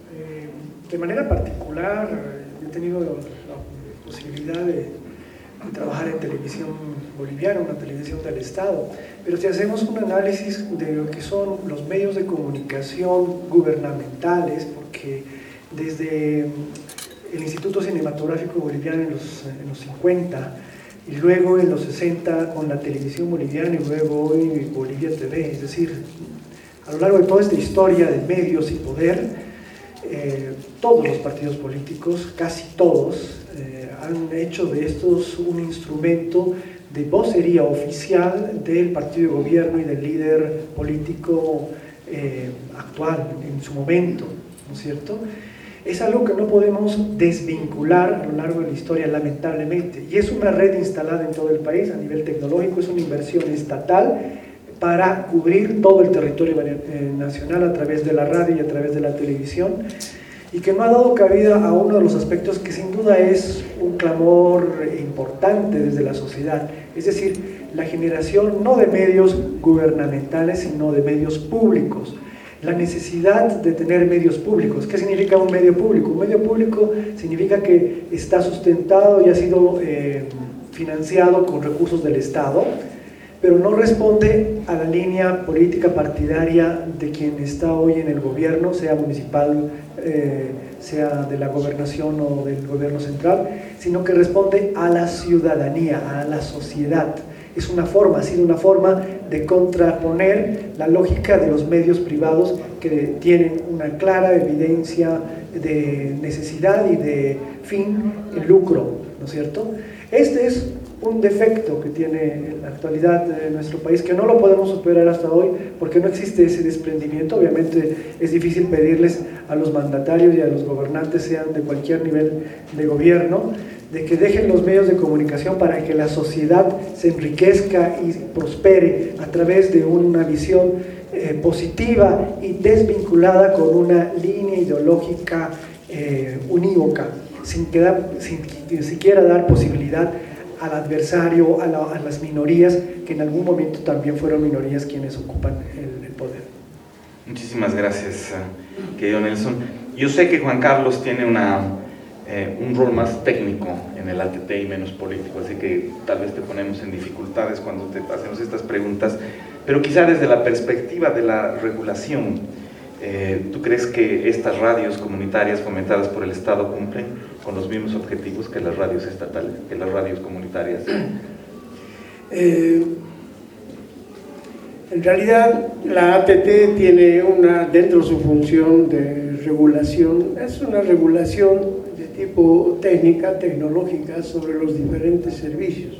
de manera particular, he tenido la posibilidad de trabajar en televisión boliviana, una televisión del Estado, pero si hacemos un análisis de lo que son los medios de comunicación gubernamentales, porque desde el Instituto Cinematográfico Boliviano en los 50, y luego en los 60 con la televisión boliviana, y luego hoy Bolivia TV, es decir, a lo largo de toda esta historia de medios y poder, todos los partidos políticos, casi todos, han hecho de estos un instrumento de vocería oficial del partido de gobierno y del líder político actual en su momento, ¿no es cierto? Es algo que no podemos desvincular a lo largo de la historia, lamentablemente, y es una red instalada en todo el país a nivel tecnológico, es una inversión estatal para cubrir todo el territorio nacional a través de la radio y a través de la televisión, y que no ha dado cabida a uno de los aspectos que sin duda es un clamor importante desde la sociedad, es decir, la generación no de medios gubernamentales, sino de medios públicos. La necesidad de tener medios públicos. ¿Qué significa un medio público? Un medio público significa que está sustentado y ha sido financiado con recursos del Estado, pero no responde a la línea política partidaria de quien está hoy en el gobierno, sea municipal, sea de la gobernación o del gobierno central, sino que responde a la ciudadanía, a la sociedad. Es una forma, ha sido una forma de contraponer la lógica de los medios privados que tienen una clara evidencia de necesidad y de fin, el lucro, ¿no es cierto? Este es un defecto que tiene la actualidad de nuestro país, que no lo podemos superar hasta hoy porque no existe ese desprendimiento. Obviamente es difícil pedirles a los mandatarios y a los gobernantes, sean de cualquier nivel de gobierno, de que dejen los medios de comunicación para que la sociedad se enriquezca y prospere a través de una visión positiva y desvinculada con una línea ideológica unívoca, sin siquiera dar posibilidad al adversario, a las minorías, que en algún momento también fueron minorías quienes ocupan el poder. Muchísimas gracias, querido Nelson. Yo sé que Juan Carlos tiene un rol más técnico en el ATT y menos político, así que tal vez te ponemos en dificultades cuando te hacemos estas preguntas, pero quizá desde la perspectiva de la regulación, ¿tú crees que estas radios comunitarias fomentadas por el Estado cumplen con los mismos objetivos que las radios estatales, que las radios comunitarias? En realidad la ATT tiene dentro de su función de regulación, es una regulación de tipo técnica, tecnológica sobre los diferentes servicios.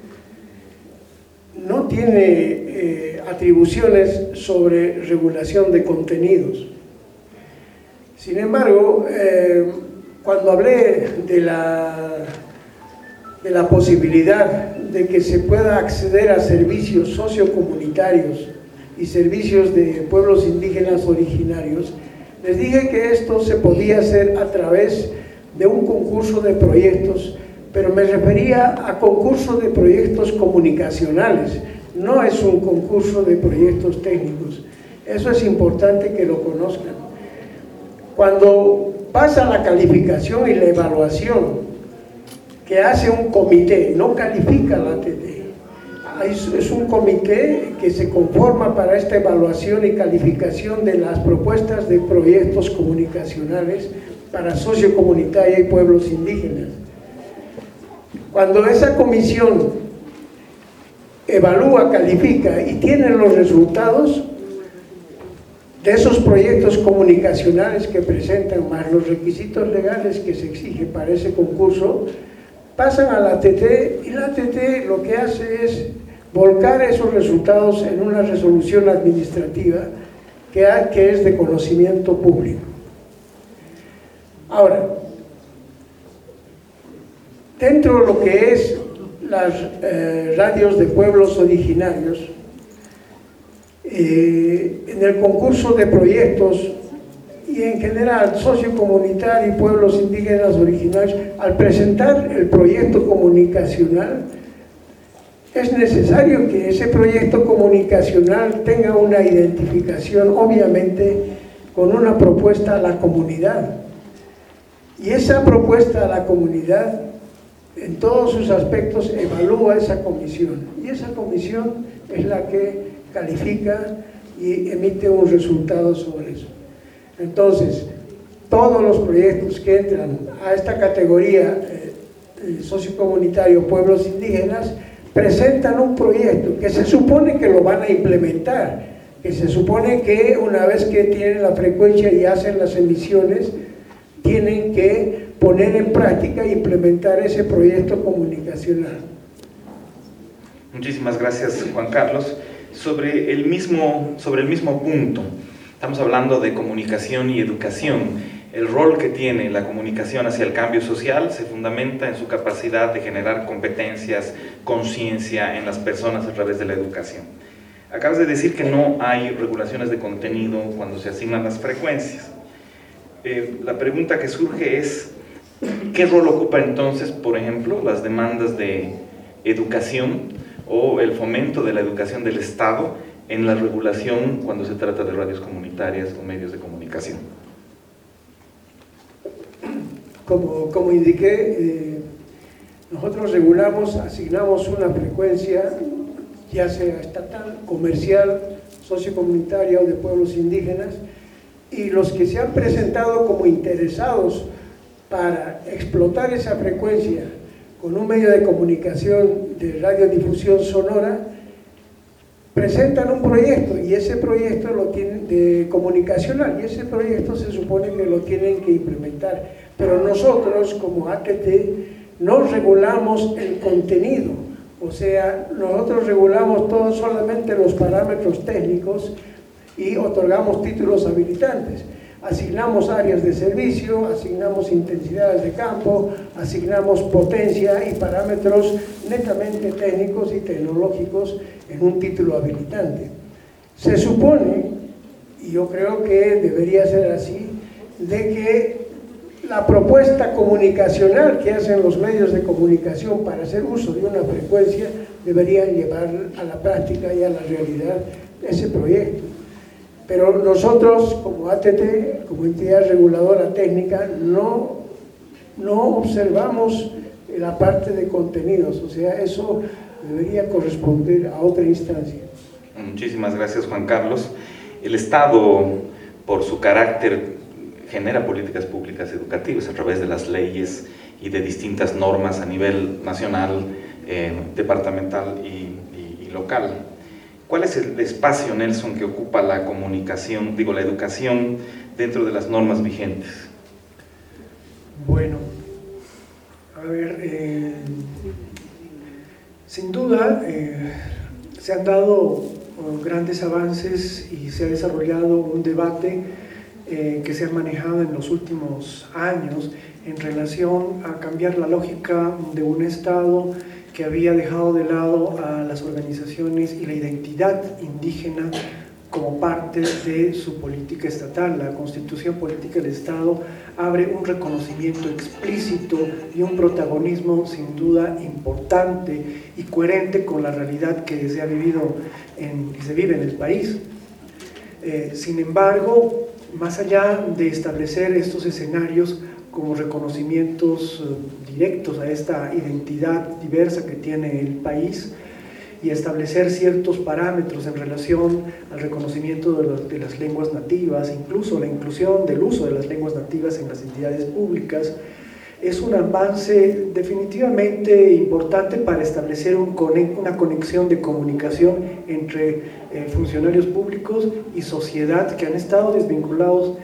No tiene atribuciones sobre regulación de contenidos. Sin embargo, cuando hablé de la posibilidad de que se pueda acceder a servicios sociocomunitarios y servicios de pueblos indígenas originarios, les dije que esto se podía hacer a través de un concurso de proyectos, pero me refería a concurso de proyectos comunicacionales, no es un concurso de proyectos técnicos. Eso es importante que lo conozcan. Cuando pasa la calificación y la evaluación que hace un comité, no califica la ATT, es un comité que se conforma para esta evaluación y calificación de las propuestas de proyectos comunicacionales para sociocomunitaria y pueblos indígenas. Cuando esa comisión evalúa, califica y tiene los resultados de esos proyectos comunicacionales que presentan, más los requisitos legales que se exigen para ese concurso, pasan a la ATT y la ATT lo que hace es volcar esos resultados en una resolución administrativa que es de conocimiento público. Ahora, dentro de lo que es las radios de pueblos originarios, en el concurso de proyectos y en general sociocomunitario y pueblos indígenas originarios, al presentar el proyecto comunicacional, es necesario que ese proyecto comunicacional tenga una identificación, obviamente, con una propuesta a la comunidad. Y esa propuesta a la comunidad, en todos sus aspectos, evalúa esa comisión. Y esa comisión es la que califica y emite un resultado sobre eso. Entonces, todos los proyectos que entran a esta categoría sociocomunitario, pueblos indígenas, presentan un proyecto que se supone que lo van a implementar, que se supone que una vez que tienen la frecuencia y hacen las emisiones, tienen que poner en práctica e implementar ese proyecto comunicacional. Muchísimas gracias, Juan Carlos. Sobre el mismo punto, estamos hablando de comunicación y educación. El rol que tiene la comunicación hacia el cambio social se fundamenta en su capacidad de generar competencias, conciencia en las personas a través de la educación. Acabas de decir que no hay regulaciones de contenido cuando se asignan las frecuencias. La pregunta que surge es, ¿qué rol ocupa entonces, por ejemplo, las demandas de educación o el fomento de la educación del Estado en la regulación cuando se trata de radios comunitarias o medios de comunicación? Como indiqué, nosotros regulamos, asignamos una frecuencia, ya sea estatal, comercial, sociocomunitaria o de pueblos indígenas, y los que se han presentado como interesados para explotar esa frecuencia con un medio de comunicación de radiodifusión sonora, presentan un proyecto, y ese proyecto lo tienen de comunicacional, y ese proyecto se supone que lo tienen que implementar. Pero nosotros, como ATT, no regulamos el contenido, o sea, nosotros regulamos solamente los parámetros técnicos y otorgamos títulos habilitantes. Asignamos áreas de servicio, asignamos intensidades de campo, asignamos potencia y parámetros netamente técnicos y tecnológicos en un título habilitante. Se supone, y yo creo que debería ser así, de que la propuesta comunicacional que hacen los medios de comunicación para hacer uso de una frecuencia deberían llevar a la práctica y a la realidad ese proyecto. Pero nosotros, como ATT, como entidad reguladora técnica, no observamos la parte de contenidos, o sea, eso debería corresponder a otra instancia. Muchísimas gracias, Juan Carlos. El Estado, por su carácter, genera políticas públicas educativas a través de las leyes y de distintas normas a nivel nacional, departamental y local. ¿Cuál es el espacio, Nelson, que ocupa la comunicación, la educación dentro de las normas vigentes? Bueno, a ver, sin duda se han dado grandes avances y se ha desarrollado un debate que se ha manejado en los últimos años en relación a cambiar la lógica de un Estado que había dejado de lado a las organizaciones y la identidad indígena como parte de su política estatal. La Constitución Política del Estado abre un reconocimiento explícito y un protagonismo sin duda importante y coherente con la realidad que se ha vivido y se vive en el país. Sin embargo, más allá de establecer estos escenarios como reconocimientos directos a esta identidad diversa que tiene el país y establecer ciertos parámetros en relación al reconocimiento de las lenguas nativas, incluso la inclusión del uso de las lenguas nativas en las entidades públicas, es un avance definitivamente importante para establecer una conexión de comunicación entre funcionarios públicos y sociedad que han estado desvinculados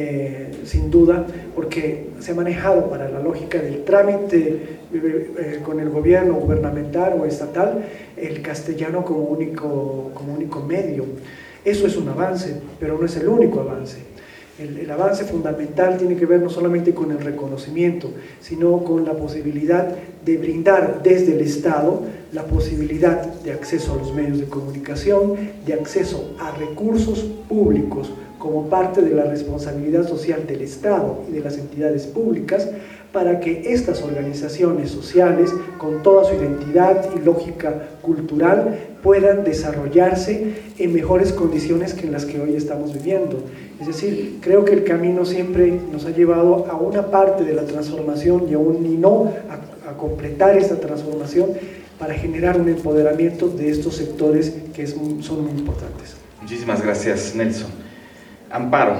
sin duda, porque se ha manejado para la lógica del trámite con el gobierno gubernamental o estatal el castellano como único medio. Eso es un avance, pero no es el único avance. El avance fundamental tiene que ver no solamente con el reconocimiento, sino con la posibilidad de brindar desde el Estado la posibilidad de acceso a los medios de comunicación, de acceso a recursos públicos como parte de la responsabilidad social del Estado y de las entidades públicas, para que estas organizaciones sociales, con toda su identidad y lógica cultural, puedan desarrollarse en mejores condiciones que en las que hoy estamos viviendo. Es decir, creo que el camino siempre nos ha llevado a una parte de la transformación y no a completar esta transformación para generar un empoderamiento de estos sectores que son muy importantes. Muchísimas gracias, Nelson. Amparo,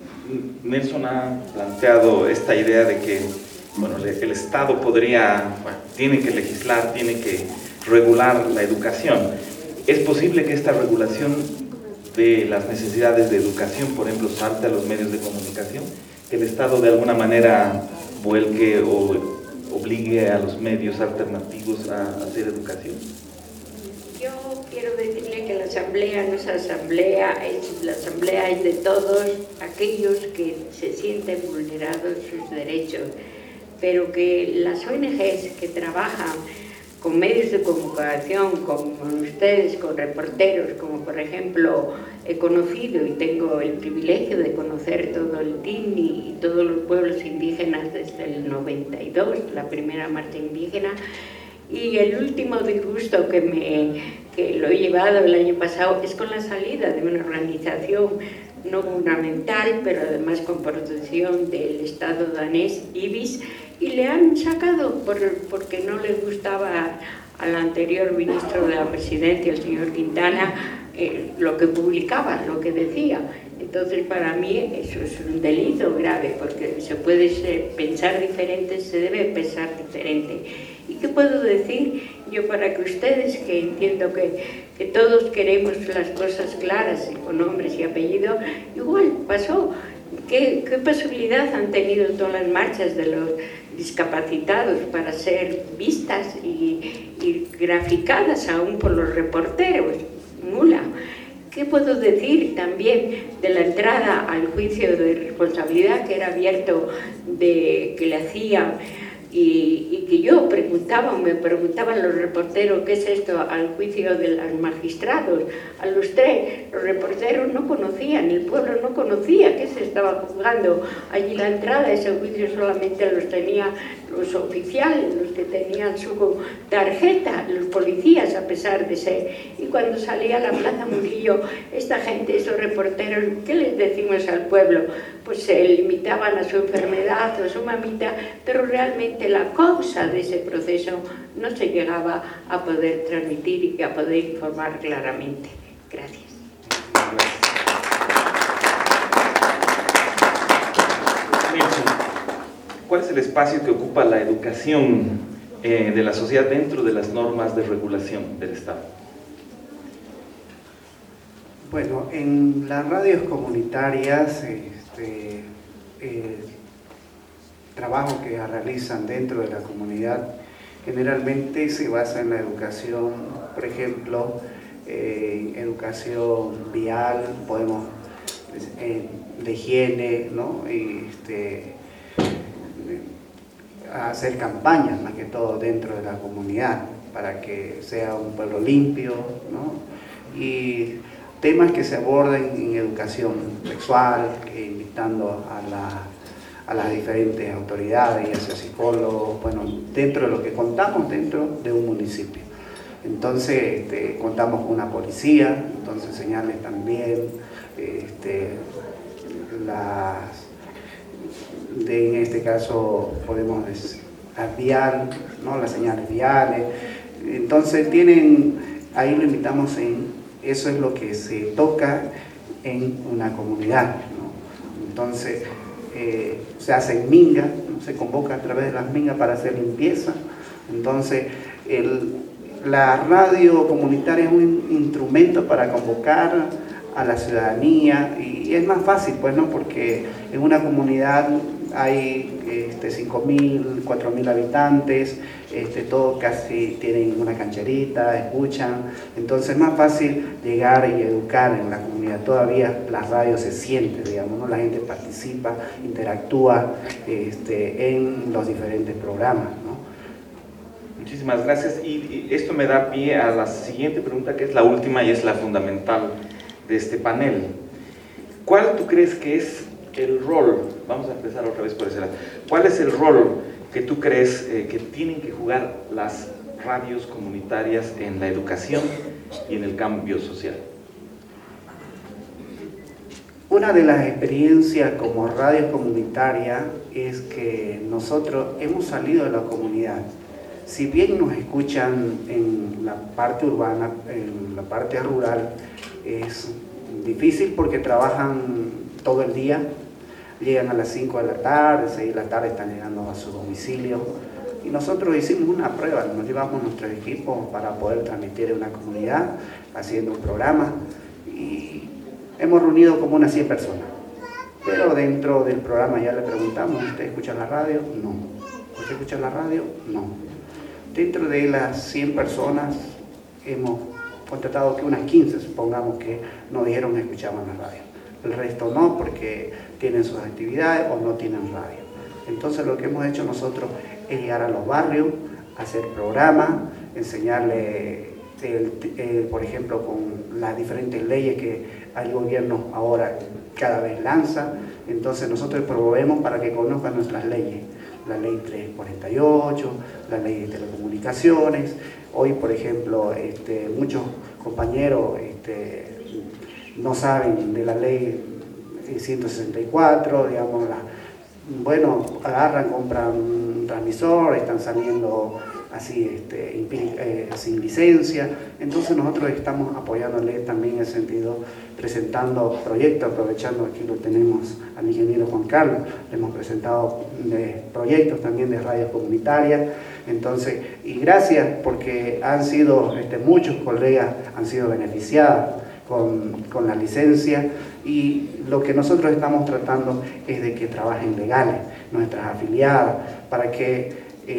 Nelson ha planteado esta idea de que el Estado tiene que legislar, tiene que regular la educación. ¿Es posible que esta regulación de las necesidades de educación, por ejemplo, salte a los medios de comunicación? ¿Que el Estado de alguna manera vuelque o obligue a los medios alternativos a hacer educación? Yo quiero decirle que la asamblea no es asamblea, la asamblea es de todos aquellos que se sienten vulnerados sus derechos, pero que las ONGs que trabajan con medios de comunicación, con ustedes, con reporteros, como por ejemplo he conocido y tengo el privilegio de conocer todo el TINI y todos los pueblos indígenas desde el 92, la primera marcha indígena, Y el último disgusto que lo he llevado el año pasado es con la salida de una organización no gubernamental, pero además con protección del Estado danés, IBIS, y le han sacado porque no le gustaba al anterior ministro de la Presidencia, el señor Quintana, lo que publicaba, lo que decía. Entonces, para mí eso es un delito grave, porque se puede pensar diferente, se debe pensar diferente. ¿Y qué puedo decir yo para que ustedes, que entiendo que todos queremos las cosas claras y con nombres y apellidos, igual pasó? ¿Qué posibilidad han tenido todas las marchas de los discapacitados para ser vistas y graficadas aún por los reporteros? Nula. ¿Qué puedo decir también de la entrada al juicio de responsabilidad que era abierto, que le hacía y que yo me preguntaban los reporteros qué es esto al juicio de los magistrados? A los tres, los reporteros no conocían, el pueblo no conocía qué se estaba juzgando. Allí la entrada a ese juicio solamente los tenía los oficiales, los que tenían su tarjeta, los policías, a pesar de ser. Y cuando salía a la Plaza Murillo, esta gente, esos reporteros, ¿qué les decimos al pueblo? Pues se limitaban a su enfermedad o a su mamita, pero realmente la causa de ese proceso no se llegaba a poder transmitir y a poder informar claramente. Gracias. ¿Cuál es el espacio que ocupa la educación de la sociedad dentro de las normas de regulación del Estado? Bueno, en las radios comunitarias, el trabajo que realizan dentro de la comunidad generalmente se basa en la educación, por ejemplo, educación vial, de higiene, ¿no? Hacer campañas más que todo dentro de la comunidad para que sea un pueblo limpio, ¿no? Y temas que se aborden en educación sexual, invitando a las diferentes autoridades, ya sea psicólogos, bueno, dentro de lo que contamos dentro de un municipio. Entonces contamos con una policía, entonces enseñarles también en este caso podemos vial, ¿no? Las señales viales. Entonces ahí lo invitamos eso es lo que se toca en una comunidad, ¿no? Entonces se hacen mingas, ¿no? Se convoca a través de las mingas para hacer limpieza. Entonces la radio comunitaria es un instrumento para convocar a la ciudadanía y es más fácil, pues, ¿no? Porque en una comunidad hay 5.000, 4.000 habitantes, todos casi tienen una cancherita, escuchan, entonces es más fácil llegar y educar en la comunidad. Todavía la radio se siente, digamos, ¿no? La gente participa, interactúa en los diferentes programas, ¿no? Muchísimas gracias, y esto me da pie a la siguiente pregunta, que es la última y es la fundamental de este panel. ¿Cuál tú crees que es el rol? Vamos a empezar otra vez por ese lado. ¿Cuál es el rol que tú crees que tienen que jugar las radios comunitarias en la educación y en el cambio social? Una de las experiencias como radio comunitaria es que nosotros hemos salido de la comunidad. Si bien nos escuchan en la parte urbana, en la parte rural, es difícil porque trabajan todo el día, llegan a las 5 de la tarde, 6 de la tarde están llegando a su domicilio. Y nosotros hicimos una prueba, nos llevamos nuestro equipo para poder transmitir en una comunidad, haciendo un programa, y hemos reunido como unas 100 personas. Pero dentro del programa ya le preguntamos, ¿usted escucha la radio? No. ¿Usted escucha la radio? No. Dentro de las 100 personas hemos contratado que unas 15, supongamos, que nos dijeron que escuchaban la radio. El resto no, porque tienen sus actividades o no tienen radio. Entonces lo que hemos hecho nosotros es llegar a los barrios, hacer programas, enseñarle, por ejemplo, con las diferentes leyes que el gobierno ahora cada vez lanza. Entonces nosotros promovemos para que conozcan nuestras leyes. la ley 348, la ley de telecomunicaciones. Hoy, por ejemplo, muchos compañeros no saben de la ley 164, digamos, bueno, agarran, compran un transmisor, están saliendo así sin licencia. Entonces nosotros estamos apoyándole también en el sentido, presentando proyectos, aprovechando aquí lo tenemos al ingeniero Juan Carlos, le hemos presentado proyectos también de radios comunitarias. Entonces, y gracias porque han sido, muchos colegas han sido beneficiados con la licencia, y lo que nosotros estamos tratando es de que trabajen legales nuestras afiliadas, para que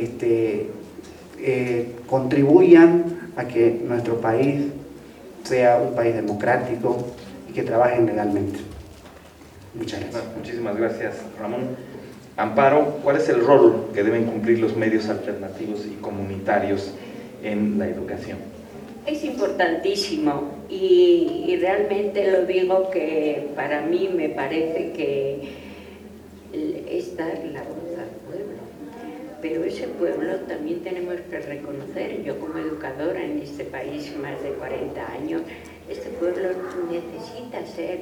contribuyan a que nuestro país sea un país democrático y que trabajen legalmente. Muchas gracias. Muchísimas gracias, Ramón. Amparo, ¿cuál es el rol que deben cumplir los medios alternativos y comunitarios en la educación? Es importantísimo y realmente lo digo que para mí me parece que es dar la voz al pueblo, pero ese pueblo también tenemos que reconocer. Yo como educadora en este país más de 40 años, este pueblo necesita ser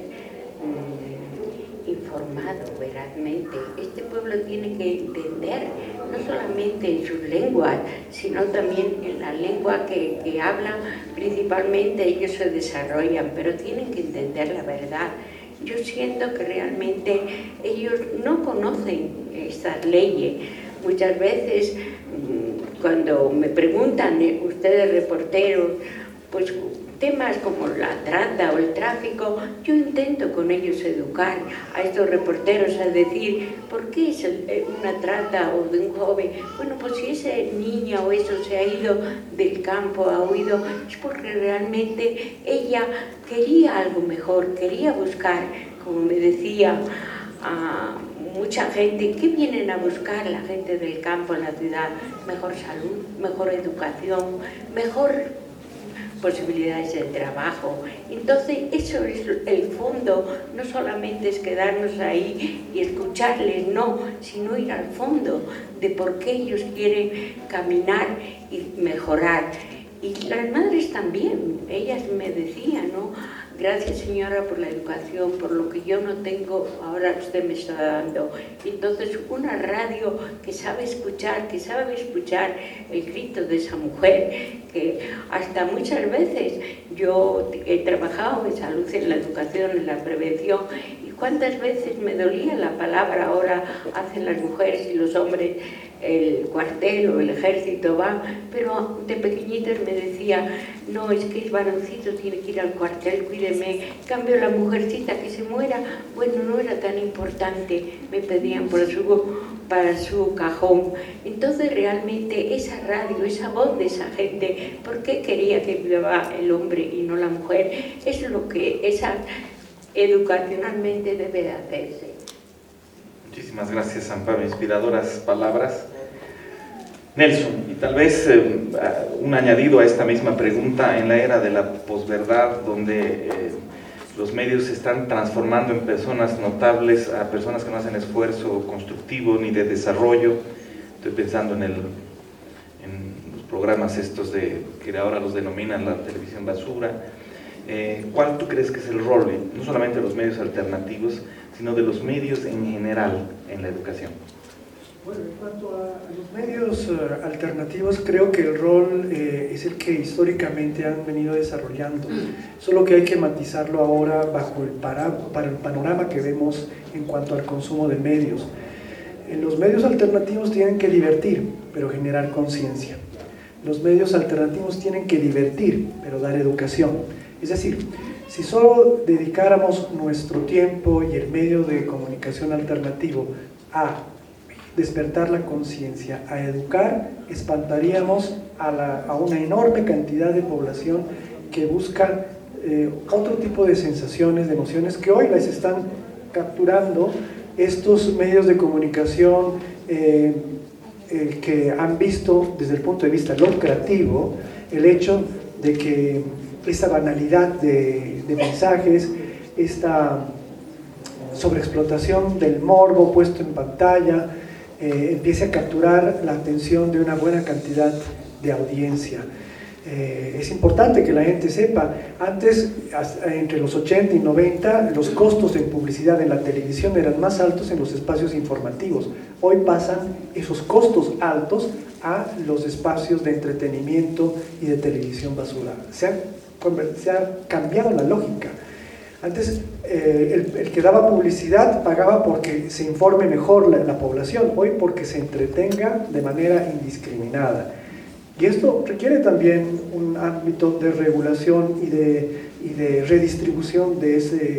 informado verazmente. Este pueblo tiene que entender, no solamente en sus lenguas, sino también en la lengua que hablan, principalmente ellos se desarrollan, pero tienen que entender la verdad. Yo siento que realmente ellos no conocen estas leyes. Muchas veces cuando me preguntan ustedes reporteros, pues temas como la trata o el tráfico, yo intento con ellos educar a estos reporteros a decir, ¿por qué es una trata o de un joven? Bueno, pues si esa niña o eso se ha ido del campo, ha huido, es porque realmente ella quería algo mejor, quería buscar, como me decía a mucha gente, ¿qué vienen a buscar la gente del campo en la ciudad? Mejor salud, mejor educación, mejor posibilidades de trabajo. Entonces eso es el fondo, no solamente es quedarnos ahí y escucharles, no, sino ir al fondo de por qué ellos quieren caminar y mejorar. Y las madres también, ellas me decían, ¿no? Gracias, señora, por la educación, por lo que yo no tengo, ahora usted me está dando. Entonces, una radio que sabe escuchar el grito de esa mujer, que hasta muchas veces yo he trabajado en salud, en la educación, en la prevención, y cuántas veces me dolía la palabra, ahora hacen las mujeres y los hombres el cuartel o el ejército van, pero de pequeñitos me decía, no, es que el varoncito tiene que ir al cuartel, cuídeme, en cambio la mujercita que se muera, bueno, no era tan importante, me pedían para su cajón. Entonces realmente esa radio, esa voz de esa gente, ¿por qué quería que viva el hombre y no la mujer? Es lo que educacionalmente debe de hacerse. Muchísimas gracias, Amparo, inspiradoras palabras. Nelson, y tal vez un añadido a esta misma pregunta, en la era de la posverdad, donde los medios se están transformando en personas notables, a personas que no hacen esfuerzo constructivo ni de desarrollo. Estoy pensando en los programas estos que ahora los denominan la televisión basura. ¿Cuál tú crees que es el rol, no solamente de los medios alternativos, sino de los medios en general en la educación? Bueno, en cuanto a los medios alternativos, creo que el rol es el que históricamente han venido desarrollando, solo que hay que matizarlo ahora bajo para el panorama que vemos en cuanto al consumo de medios. Los medios alternativos tienen que divertir, pero generar conciencia. Los medios alternativos tienen que divertir, pero dar educación. Es decir, si solo dedicáramos nuestro tiempo y el medio de comunicación alternativo a despertar la conciencia, a educar, espantaríamos a una enorme cantidad de población que busca otro tipo de sensaciones, de emociones que hoy las están capturando estos medios de comunicación que han visto desde el punto de vista lucrativo el hecho de que esta banalidad de mensajes, esta sobreexplotación del morbo puesto en pantalla, empiece a capturar la atención de una buena cantidad de audiencia. Es importante que la gente sepa, antes, entre los 80 y 90, los costos en publicidad en la televisión eran más altos en los espacios informativos. Hoy pasan esos costos altos a los espacios de entretenimiento y de televisión basura. Se ha cambiado la lógica. Antes el que daba publicidad pagaba porque se informe mejor la población, hoy porque se entretenga de manera indiscriminada. Y esto requiere también un ámbito de regulación y de redistribución de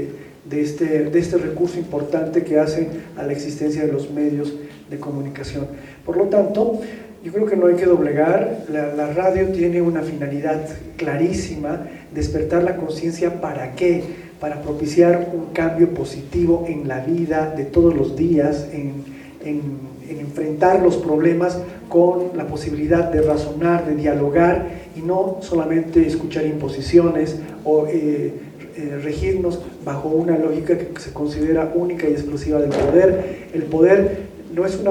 este recurso importante que hace a la existencia de los medios de comunicación. Por lo tanto, yo creo que no hay que doblegar, la radio tiene una finalidad clarísima: despertar la conciencia. ¿Para qué? Para propiciar un cambio positivo en la vida de todos los días, en enfrentar los problemas con la posibilidad de razonar, de dialogar y no solamente escuchar imposiciones o regirnos bajo una lógica que se considera única y exclusiva del poder. El poder no es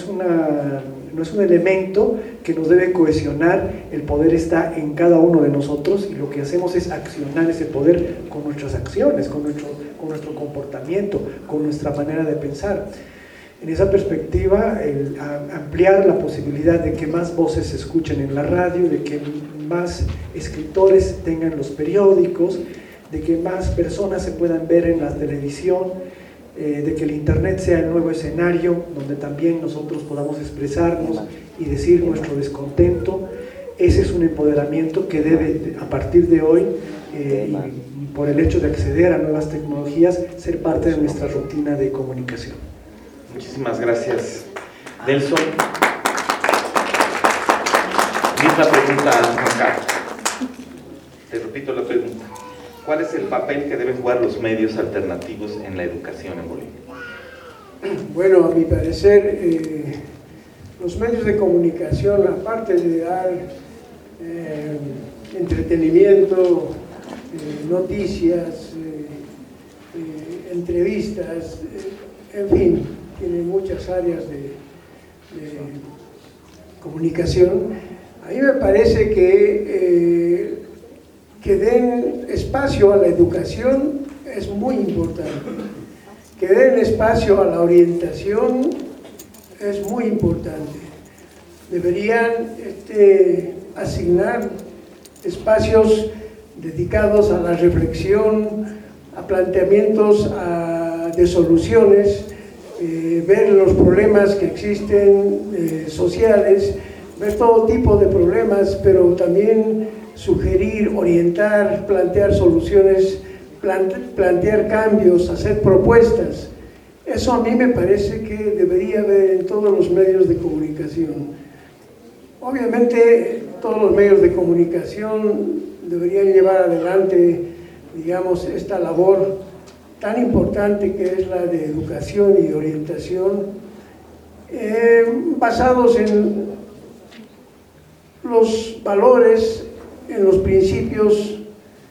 un elemento que nos debe cohesionar. El poder está en cada uno de nosotros y lo que hacemos es accionar ese poder con nuestras acciones, con nuestro comportamiento, con nuestra manera de pensar. En esa perspectiva, el ampliar la posibilidad de que más voces se escuchen en la radio, de que más escritores tengan los periódicos, de que más personas se puedan ver en la televisión, de que el internet sea el nuevo escenario donde también nosotros podamos expresarnos y decir nuestro descontento. Ese es un empoderamiento que debe, a partir de hoy, y por el hecho de acceder a nuevas tecnologías, ser parte de nuestra rutina de comunicación. Muchísimas gracias, Nelson. Misma pregunta a Juan Carlos. Te repito la pregunta. ¿Cuál es el papel que deben jugar los medios alternativos en la educación en Bolivia? Bueno, a mi parecer, los medios de comunicación, aparte de dar entretenimiento, noticias, entrevistas, en fin, tienen muchas áreas de comunicación. A mí me parece que den espacio a la educación es muy importante. Que den espacio a la orientación es muy importante. Deberían asignar espacios dedicados a la reflexión, a planteamientos de soluciones, ver los problemas que existen sociales, ver todo tipo de problemas, pero también sugerir, orientar, plantear soluciones, plantear cambios, hacer propuestas. Eso a mí me parece que debería haber en todos los medios de comunicación. Obviamente todos los medios de comunicación deberían llevar adelante, digamos, esta labor tan importante que es la de educación y orientación, basados en los valores, en los principios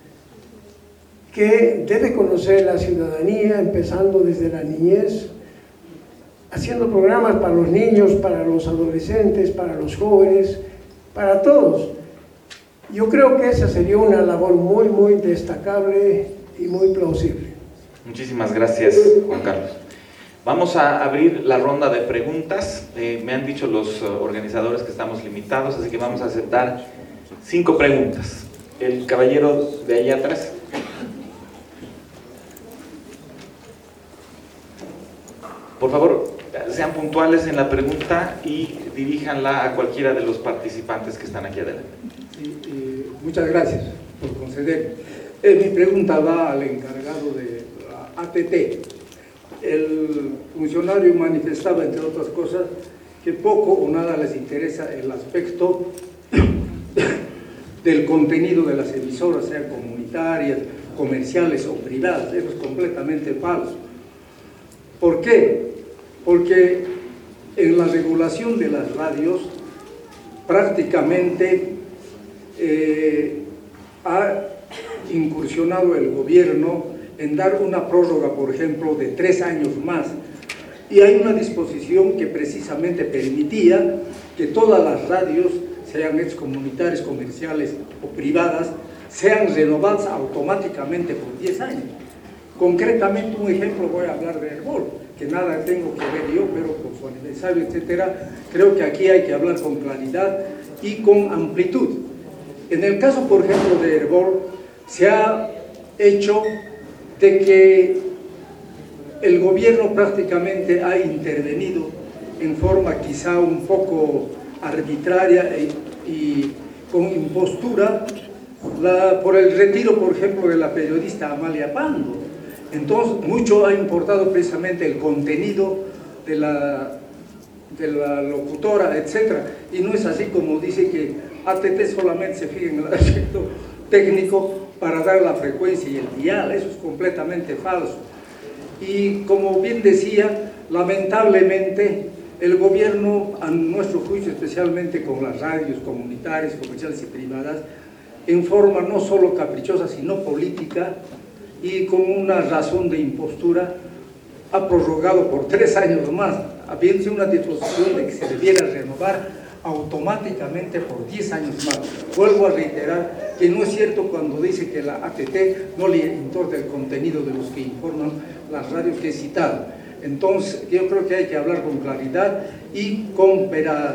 que debe conocer la ciudadanía, empezando desde la niñez, haciendo programas para los niños, para los adolescentes, para los jóvenes, para todos. Yo creo que esa sería una labor muy, muy destacable y muy plausible. Muchísimas gracias, Juan Carlos. Vamos a abrir la ronda de preguntas. Me han dicho los organizadores que estamos limitados, así que vamos a aceptar 5 preguntas. El caballero de allá atrás. Por favor, sean puntuales en la pregunta y diríjanla a cualquiera de los participantes que están aquí adelante. Sí, muchas gracias por conceder. Mi pregunta va al encargado de la ATT. El funcionario manifestaba, entre otras cosas, que poco o nada les interesa el aspecto del contenido de las emisoras, sean comunitarias, comerciales o privadas. Eso es completamente falso. ¿Por qué? Porque en la regulación de las radios prácticamente ha incursionado el gobierno en dar una prórroga, por ejemplo, de 3 años más y hay una disposición que precisamente permitía que todas las radios, sean hechas comunitarias, comerciales o privadas, sean renovadas automáticamente por 10 años. Concretamente, un ejemplo, voy a hablar de Herbol, que nada tengo que ver yo, pero por su aniversario, etcétera, creo que aquí hay que hablar con claridad y con amplitud. En el caso, por ejemplo, de Herbol, se ha hecho de que el gobierno prácticamente ha intervenido en forma quizá un poco arbitraria y con impostura por el retiro, por ejemplo, de la periodista Amalia Pando. Entonces, mucho ha importado precisamente el contenido de la locutora, etc. Y no es así como dice que ATT solamente se fija en el aspecto técnico para dar la frecuencia y el dial. Eso es completamente falso. Y como bien decía, lamentablemente el gobierno, a nuestro juicio, especialmente con las radios comunitarias, comerciales y privadas, en forma no solo caprichosa, sino política, y con una razón de impostura, ha prorrogado por 3 años más, habiéndose una disposición de que se debiera renovar automáticamente por 10 años más. Vuelvo a reiterar que no es cierto cuando dice que la ATT no le importa el contenido de los que informan las radios que he citado. Entonces, yo creo que hay que hablar con claridad y con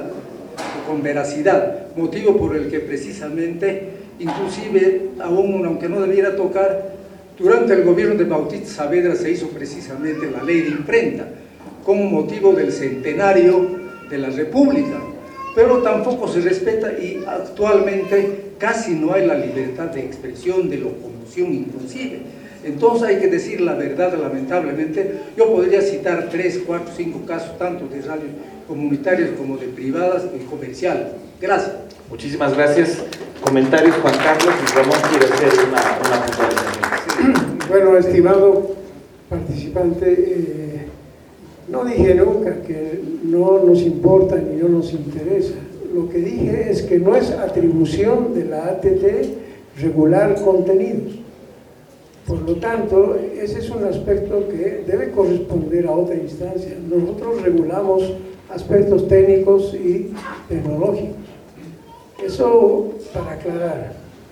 veracidad, motivo por el que precisamente, inclusive, aún aunque no debiera tocar, durante el gobierno de Bautista Saavedra se hizo precisamente la ley de imprenta, como motivo del centenario de la República, pero tampoco se respeta y actualmente casi no hay la libertad de expresión, de locomoción inclusive. Entonces hay que decir la verdad, lamentablemente. Yo podría citar 3, 4, 5 casos, tanto de radios comunitarias como de privadas y comerciales. Gracias. Muchísimas gracias. Comentarios, Juan Carlos, y Ramón quiere hacer una puntualización. Bueno, estimado participante, no dije nunca que no nos importa ni no nos interesa. Lo que dije es que no es atribución de la ATT regular contenidos. Por lo tanto, ese es un aspecto que debe corresponder a otra instancia. Nosotros regulamos aspectos técnicos y tecnológicos. Eso para aclarar.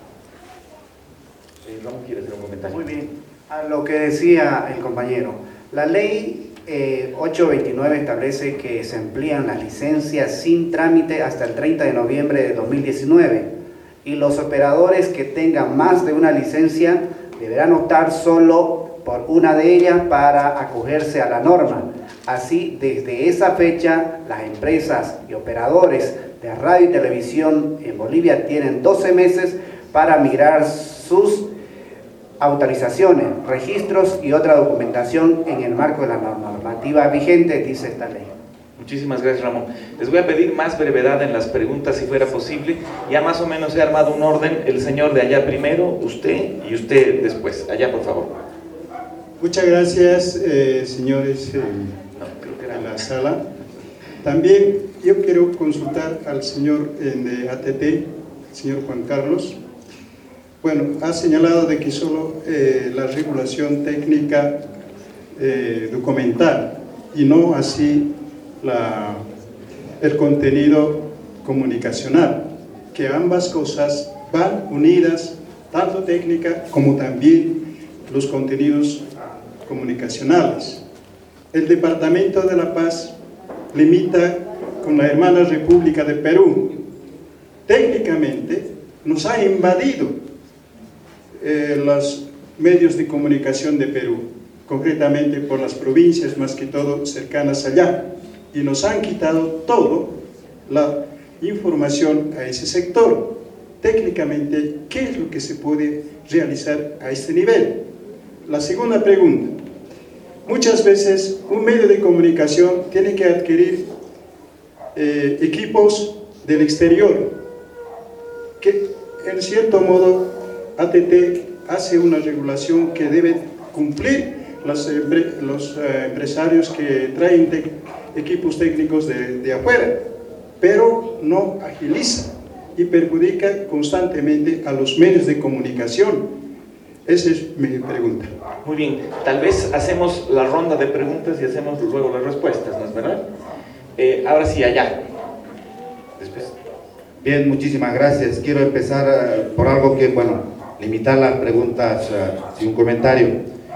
Ramón quiere hacer un comentario. Muy bien. A lo que decía el compañero, la ley 829 establece que se amplían las licencias sin trámite hasta el 30 de noviembre de 2019 y los operadores que tengan más de una licencia deberán optar solo por una de ellas para acogerse a la norma. Así, desde esa fecha, las empresas y operadores de radio y televisión en Bolivia tienen 12 meses para migrar sus autorizaciones, registros y otra documentación en el marco de la normativa vigente, dice esta ley. Muchísimas gracias, Ramón. Les voy a pedir más brevedad en las preguntas, si fuera posible. Ya más o menos he armado un orden. El señor de allá primero, usted y usted después. Allá, por favor. Muchas gracias, señores en la sala. También yo quiero consultar al señor de ATT, señor Juan Carlos. Bueno, ha señalado de que solo la regulación técnica documental y no así el contenido comunicacional, que ambas cosas van unidas, tanto técnica como también los contenidos comunicacionales. El Departamento de La Paz limita con la hermana República de Perú. Técnicamente nos ha invadido los medios de comunicación de Perú, concretamente por las provincias más que todo cercanas allá, y nos han quitado toda la información a ese sector. Técnicamente, ¿qué es lo que se puede realizar a este nivel? La segunda pregunta. Muchas veces un medio de comunicación tiene que adquirir equipos del exterior, que en cierto modo ATT hace una regulación que debe cumplir los empresarios que traen equipos técnicos de afuera, pero no agiliza y perjudica constantemente a los medios de comunicación. Esa es mi pregunta. Muy bien, tal vez hacemos la ronda de preguntas y hacemos luego las respuestas, ¿no es verdad? Ahora sí, allá. Después. Bien, muchísimas gracias. Quiero empezar por algo que, bueno, limitar las preguntas sin un comentario.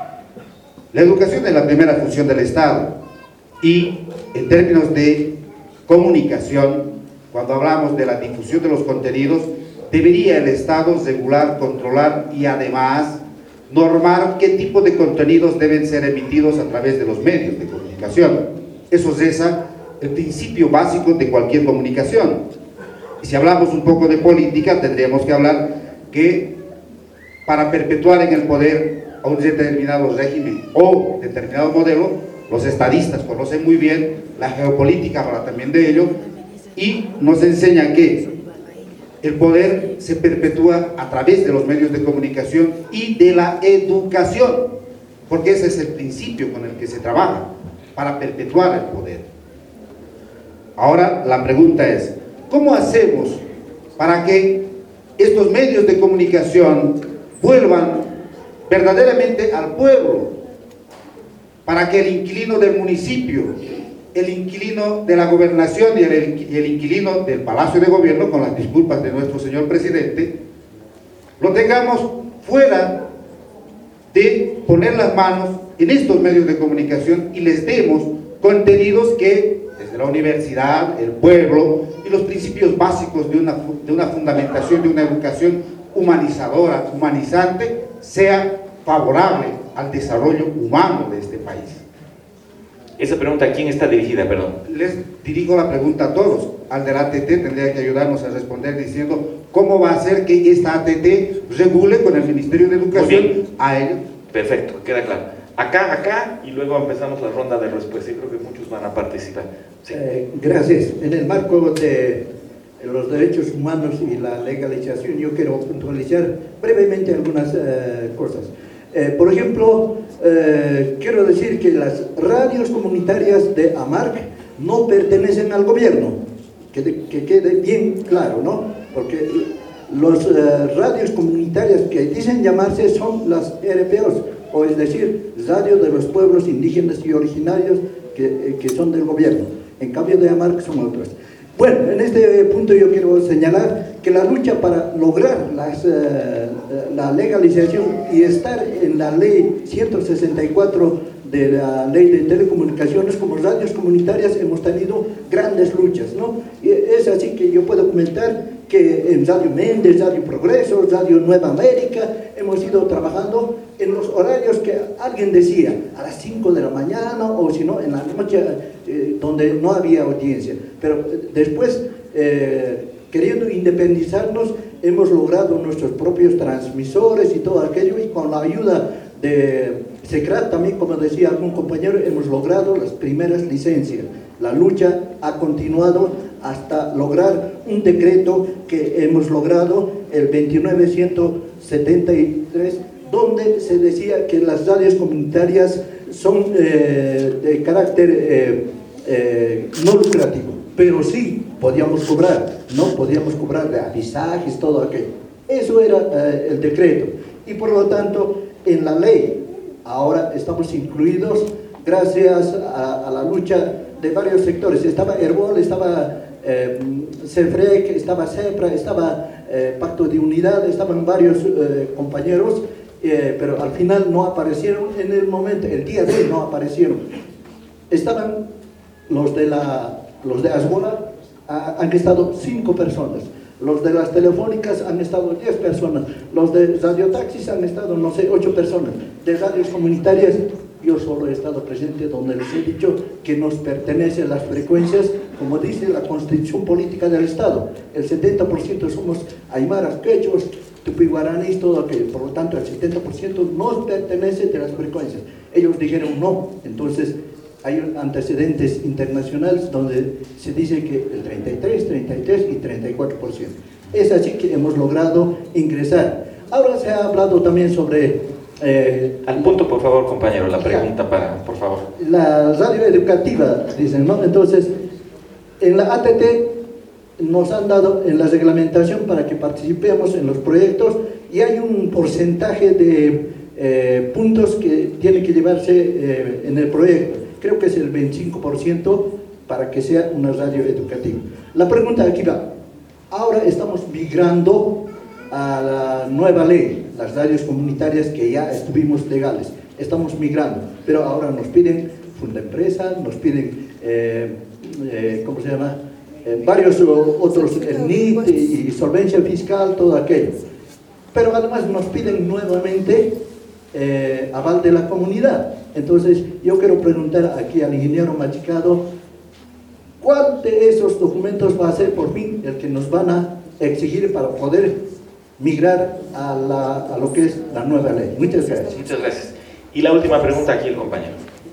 La educación es la primera función del Estado y en términos de comunicación, cuando hablamos de la difusión de los contenidos, debería el Estado regular, controlar y además normar qué tipo de contenidos deben ser emitidos a través de los medios de comunicación. Eso es el principio básico de cualquier comunicación. Y si hablamos un poco de política, tendríamos que hablar que para perpetuar en el poder a un determinado régimen o determinado modelo, los estadistas conocen muy bien, la geopolítica habla también de ello, y nos enseña que el poder se perpetúa a través de los medios de comunicación y de la educación, porque ese es el principio con el que se trabaja, para perpetuar el poder. Ahora la pregunta es, ¿cómo hacemos para que estos medios de comunicación vuelvan verdaderamente al pueblo? Para que el inquilino del municipio, el inquilino de la gobernación y el inquilino del Palacio de Gobierno, con las disculpas de nuestro señor presidente, lo tengamos fuera de poner las manos en estos medios de comunicación y les demos contenidos que desde la universidad, el pueblo y los principios básicos de una fundamentación, de una educación humanizadora, humanizante, sea favorable al desarrollo humano de este país. Esa pregunta, ¿a quién está dirigida, perdón? Les dirijo la pregunta a todos. Al del ATT tendría que ayudarnos a responder diciendo cómo va a hacer que esta ATT regule con el Ministerio de Educación a ello. Perfecto, queda claro. Acá, y luego empezamos la ronda de respuestas. Yo creo que muchos van a participar. Sí. Gracias. En el marco de los derechos humanos y la legalización, yo quiero puntualizar brevemente algunas cosas. Por ejemplo, quiero decir que las radios comunitarias de AMARC no pertenecen al gobierno, que quede bien claro, ¿no? Porque las radios comunitarias que dicen llamarse son las RPOs, o es decir, Radio de los Pueblos Indígenas y Originarios que son del gobierno. En cambio de AMARC son otras. Bueno, en este punto yo quiero señalar que la lucha para lograr la legalización y estar en la ley 164 de la ley de telecomunicaciones como radios comunitarias hemos tenido grandes luchas, ¿no? Y es así que yo puedo comentar que en Radio Méndez, Radio Progreso, Radio Nueva América hemos ido trabajando en los horarios que alguien decía, a las 5 de la mañana o si no en la noche, donde no había audiencia, pero después queriendo independizarnos hemos logrado nuestros propios transmisores y todo aquello, y con la ayuda de SECRAT también, como decía algún compañero, hemos logrado las primeras licencias. La lucha ha continuado hasta lograr un decreto que hemos logrado, el 29173, donde se decía que las radios comunitarias son de carácter no lucrativo, pero sí podíamos cobrar, no podíamos cobrar de avisajes, todo aquello. Eso era el decreto, y por lo tanto en la ley ahora estamos incluidos gracias a la lucha de varios sectores. Estaba Herbol, estaba CEFREC, estaba CEPRA, estaba Pacto de Unidad, estaban varios compañeros, pero al final no aparecieron en el momento, el día de hoy no aparecieron. Estaban los de Azbola, han estado 5 personas. Los de las telefónicas han estado 10 personas, los de radiotaxis han estado, no sé, 8 personas, de radios comunitarias yo solo he estado presente, donde les he dicho que nos pertenecen las frecuencias, como dice la Constitución Política del Estado, el 70% somos aymaras, quechuas, tupí-guaraníes, todo aquello, por lo tanto el 70% nos pertenece de las frecuencias. Ellos dijeron no, entonces hay antecedentes internacionales donde se dice que el 33, 33 y 34%. Es así que hemos logrado ingresar. Ahora se ha hablado también sobre... al punto, por favor, compañero, la pregunta para, por favor. La radio educativa, dicen, ¿no? Entonces, en la ATT nos han dado en la reglamentación para que participemos en los proyectos y hay un porcentaje de puntos que tienen que llevarse en el proyecto. Creo que es el 25% para que sea una radio educativa. La pregunta aquí va, ahora estamos migrando a la nueva ley, las radios comunitarias que ya estuvimos legales, estamos migrando, pero ahora nos piden Fundempresa, nos piden, ¿cómo se llama? Varios otros, el NIT y solvencia fiscal, todo aquello. Pero además nos piden nuevamente aval de la comunidad. Entonces, yo quiero preguntar aquí al ingeniero Machicado, ¿cuál de esos documentos va a ser por fin el que nos van a exigir para poder migrar a lo que es la nueva ley? Muchas gracias. Muchas gracias. Y la última pregunta aquí el compañero.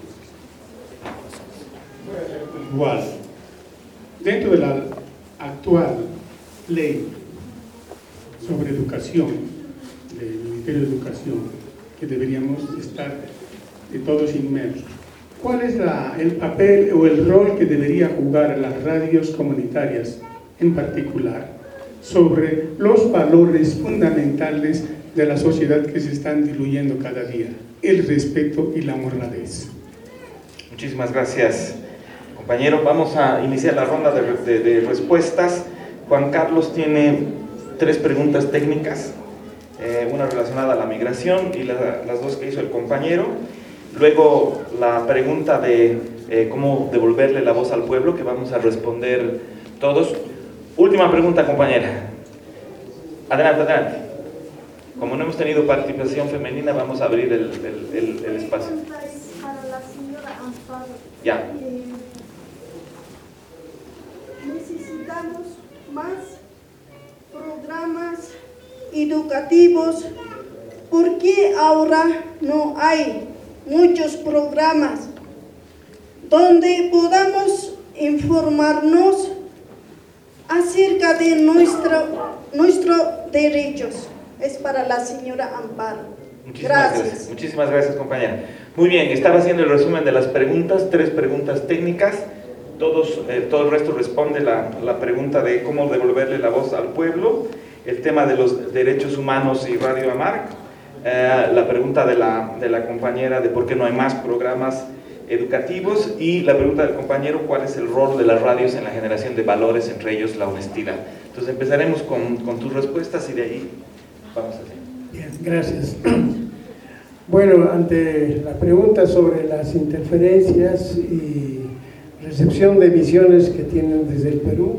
Igual, dentro de la actual ley sobre educación, del Ministerio de Educación, que deberíamos estar todos inmersos, ¿cuál es el papel o el rol que debería jugar las radios comunitarias en particular sobre los valores fundamentales de la sociedad que se están diluyendo cada día, el respeto y la honradez? Muchísimas gracias, compañero. Vamos a iniciar la ronda de respuestas. Juan Carlos tiene 3 preguntas técnicas, una relacionada a la migración y las 2 que hizo el compañero. Luego la pregunta de cómo devolverle la voz al pueblo, que vamos a responder todos. Última pregunta, compañera. Adelante, adelante. Como no hemos tenido participación femenina, vamos a abrir el espacio. Para la señora Amparo. Ya. Necesitamos más programas educativos. ¿Por qué ahora no hay muchos programas donde podamos informarnos acerca de nuestros derechos? Es para la señora Amparo. Gracias. Muchísimas gracias, compañera. Muy bien, estaba haciendo el resumen de las preguntas, 3 preguntas técnicas. Todo el resto responde la pregunta de cómo devolverle la voz al pueblo, el tema de los derechos humanos y Radio AMARC, la pregunta de la compañera de por qué no hay más programas educativos y la pregunta del compañero cuál es el rol de las radios en la generación de valores, entre ellos la honestidad. Entonces empezaremos con tus respuestas y de ahí vamos a hacer. Bien, gracias. Bueno, ante la pregunta sobre las interferencias y recepción de emisiones que tienen desde el Perú,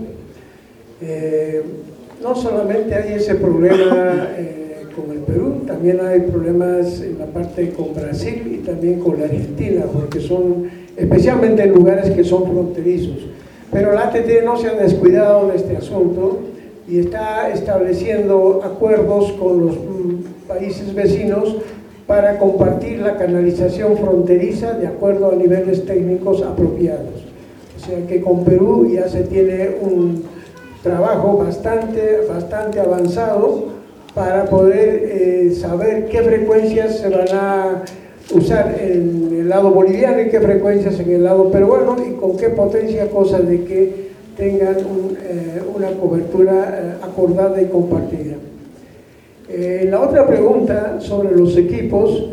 no solamente hay ese problema con el Perú, también hay problemas en la parte con Brasil y también con la Argentina, porque son especialmente en lugares que son fronterizos. Pero la ATT no se ha descuidado de este asunto y está estableciendo acuerdos con los países vecinos para compartir la canalización fronteriza de acuerdo a niveles técnicos apropiados. O sea que con Perú ya se tiene un trabajo bastante avanzado para poder saber qué frecuencias se van a usar en el lado boliviano y qué frecuencias en el lado peruano y con qué potencia, cosa de que tengan una cobertura acordada y compartida. La otra pregunta sobre los equipos,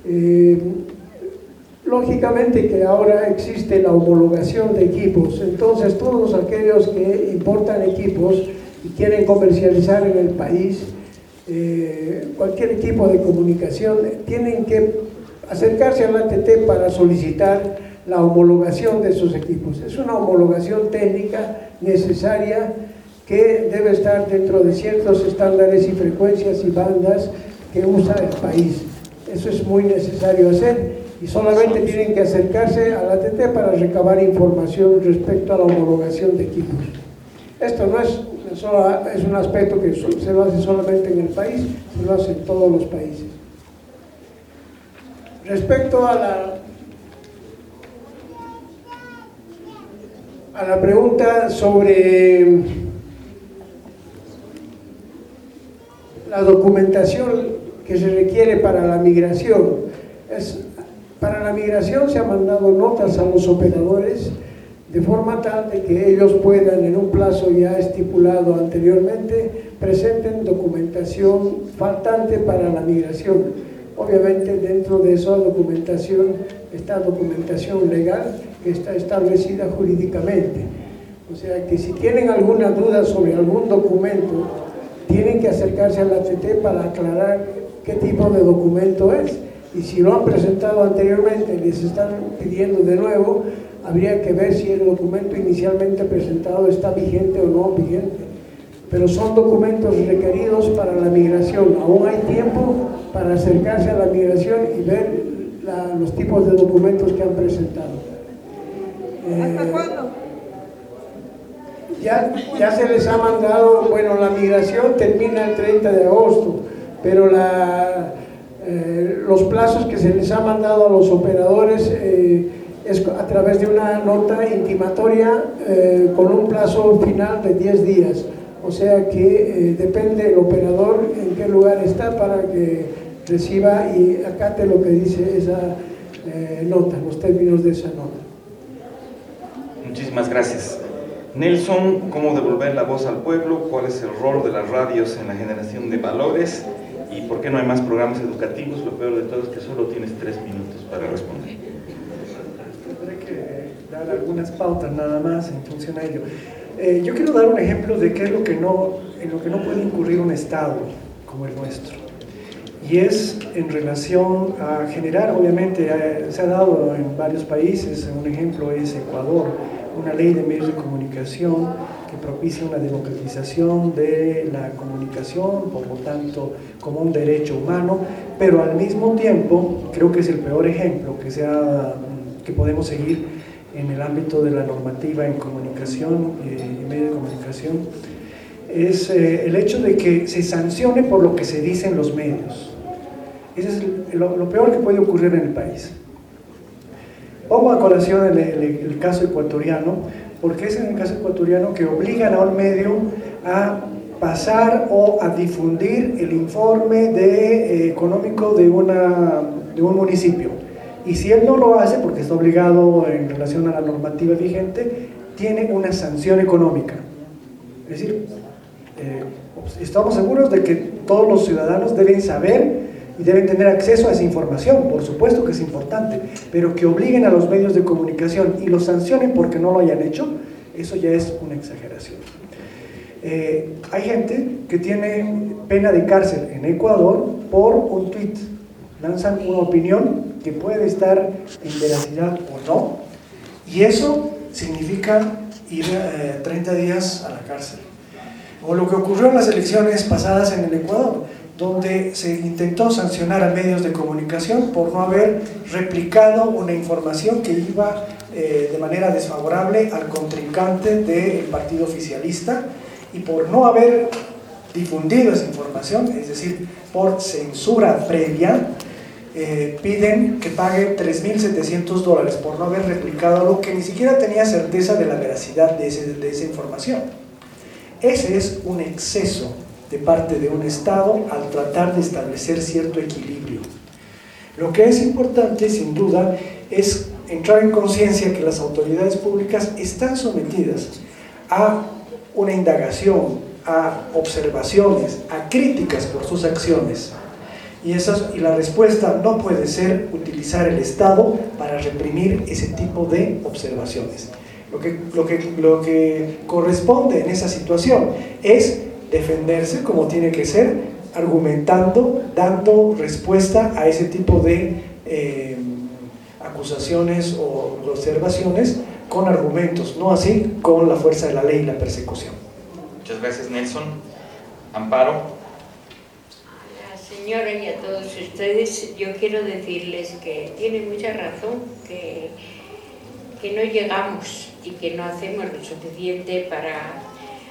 lógicamente que ahora existe la homologación de equipos, entonces todos aquellos que importan equipos y quieren comercializar en el país, cualquier equipo de comunicación, tienen que acercarse a la ATT para solicitar la homologación de sus equipos. Es una homologación técnica necesaria que debe estar dentro de ciertos estándares y frecuencias y bandas que usa el país. Eso es muy necesario hacer y solamente tienen que acercarse a la ATT para recabar información respecto a la homologación de equipos. Esto no es un aspecto que se lo hace solamente en el país, se lo hace en todos los países. Respecto a la pregunta sobre la documentación que se requiere para la migración, para la migración se han mandado notas a los operadores de forma tal de que ellos puedan, en un plazo ya estipulado anteriormente, presenten documentación faltante para la migración. Obviamente dentro de esa documentación está documentación legal que está establecida jurídicamente. O sea que si tienen alguna duda sobre algún documento, tienen que acercarse a la ATT para aclarar qué tipo de documento es. Y si lo han presentado anteriormente y les están pidiendo de nuevo, habría que ver si el documento inicialmente presentado está vigente o no vigente. Pero son documentos requeridos para la migración. Aún hay tiempo para acercarse a la migración y ver los tipos de documentos que han presentado. ¿Hasta cuándo? Ya se les ha mandado, bueno, la migración termina el 30 de agosto, pero los plazos que se les ha mandado a los operadores es a través de una nota intimatoria con un plazo final de 10 días. O sea que depende del operador en qué lugar está para que reciba y acate lo que dice esa nota, los términos de esa nota. Muchísimas gracias. Nelson, ¿cómo devolver la voz al pueblo? ¿Cuál es el rol de las radios en la generación de valores? ¿Y por qué no hay más programas educativos? Lo peor de todo es que solo tienes 3 minutos para responder. Tendré que dar algunas pautas nada más en función a ello. Yo quiero dar un ejemplo de qué es en lo que no puede incurrir un Estado como el nuestro. Y es en relación a generar, obviamente, se ha dado en varios países, un ejemplo es Ecuador, una ley de medios de comunicación que propicia una democratización de la comunicación, por lo tanto, como un derecho humano, pero al mismo tiempo, creo que es el peor ejemplo que podemos seguir en el ámbito de la normativa en comunicación y medios de comunicación, es el hecho de que se sancione por lo que se dice en los medios. Ese es lo peor que puede ocurrir en el país. Pongo a colación el caso ecuatoriano, porque es en el caso ecuatoriano que obligan a un medio a pasar o a difundir el informe económico de un municipio. Y si él no lo hace, porque está obligado en relación a la normativa vigente, tiene una sanción económica. Es decir, estamos seguros de que todos los ciudadanos deben saber y deben tener acceso a esa información, por supuesto que es importante, pero que obliguen a los medios de comunicación y los sancionen porque no lo hayan hecho, eso ya es una exageración. Hay gente que tiene pena de cárcel en Ecuador por un tuit, lanzan una opinión que puede estar en veracidad o no, y eso significa ir 30 días a la cárcel. O lo que ocurrió en las elecciones pasadas en el Ecuador, donde se intentó sancionar a medios de comunicación por no haber replicado una información que iba de manera desfavorable al contrincante del partido oficialista y por no haber difundido esa información, es decir, por censura previa, piden que pague $3.700 por no haber replicado algo que ni siquiera tenía certeza de la veracidad de esa información. Ese es un exceso de parte de un Estado al tratar de establecer cierto equilibrio. Lo que es importante, sin duda, es entrar en conciencia que las autoridades públicas están sometidas a una indagación, a observaciones, a críticas por sus acciones. Y la respuesta no puede ser utilizar el Estado para reprimir ese tipo de observaciones. Lo que corresponde en esa situación es defenderse como tiene que ser, argumentando, dando respuesta a ese tipo de acusaciones o observaciones con argumentos, no así con la fuerza de la ley y la persecución. Muchas gracias, Nelson. Amparo. A la señora y a todos ustedes, yo quiero decirles que tienen mucha razón, que no llegamos y que no hacemos lo suficiente para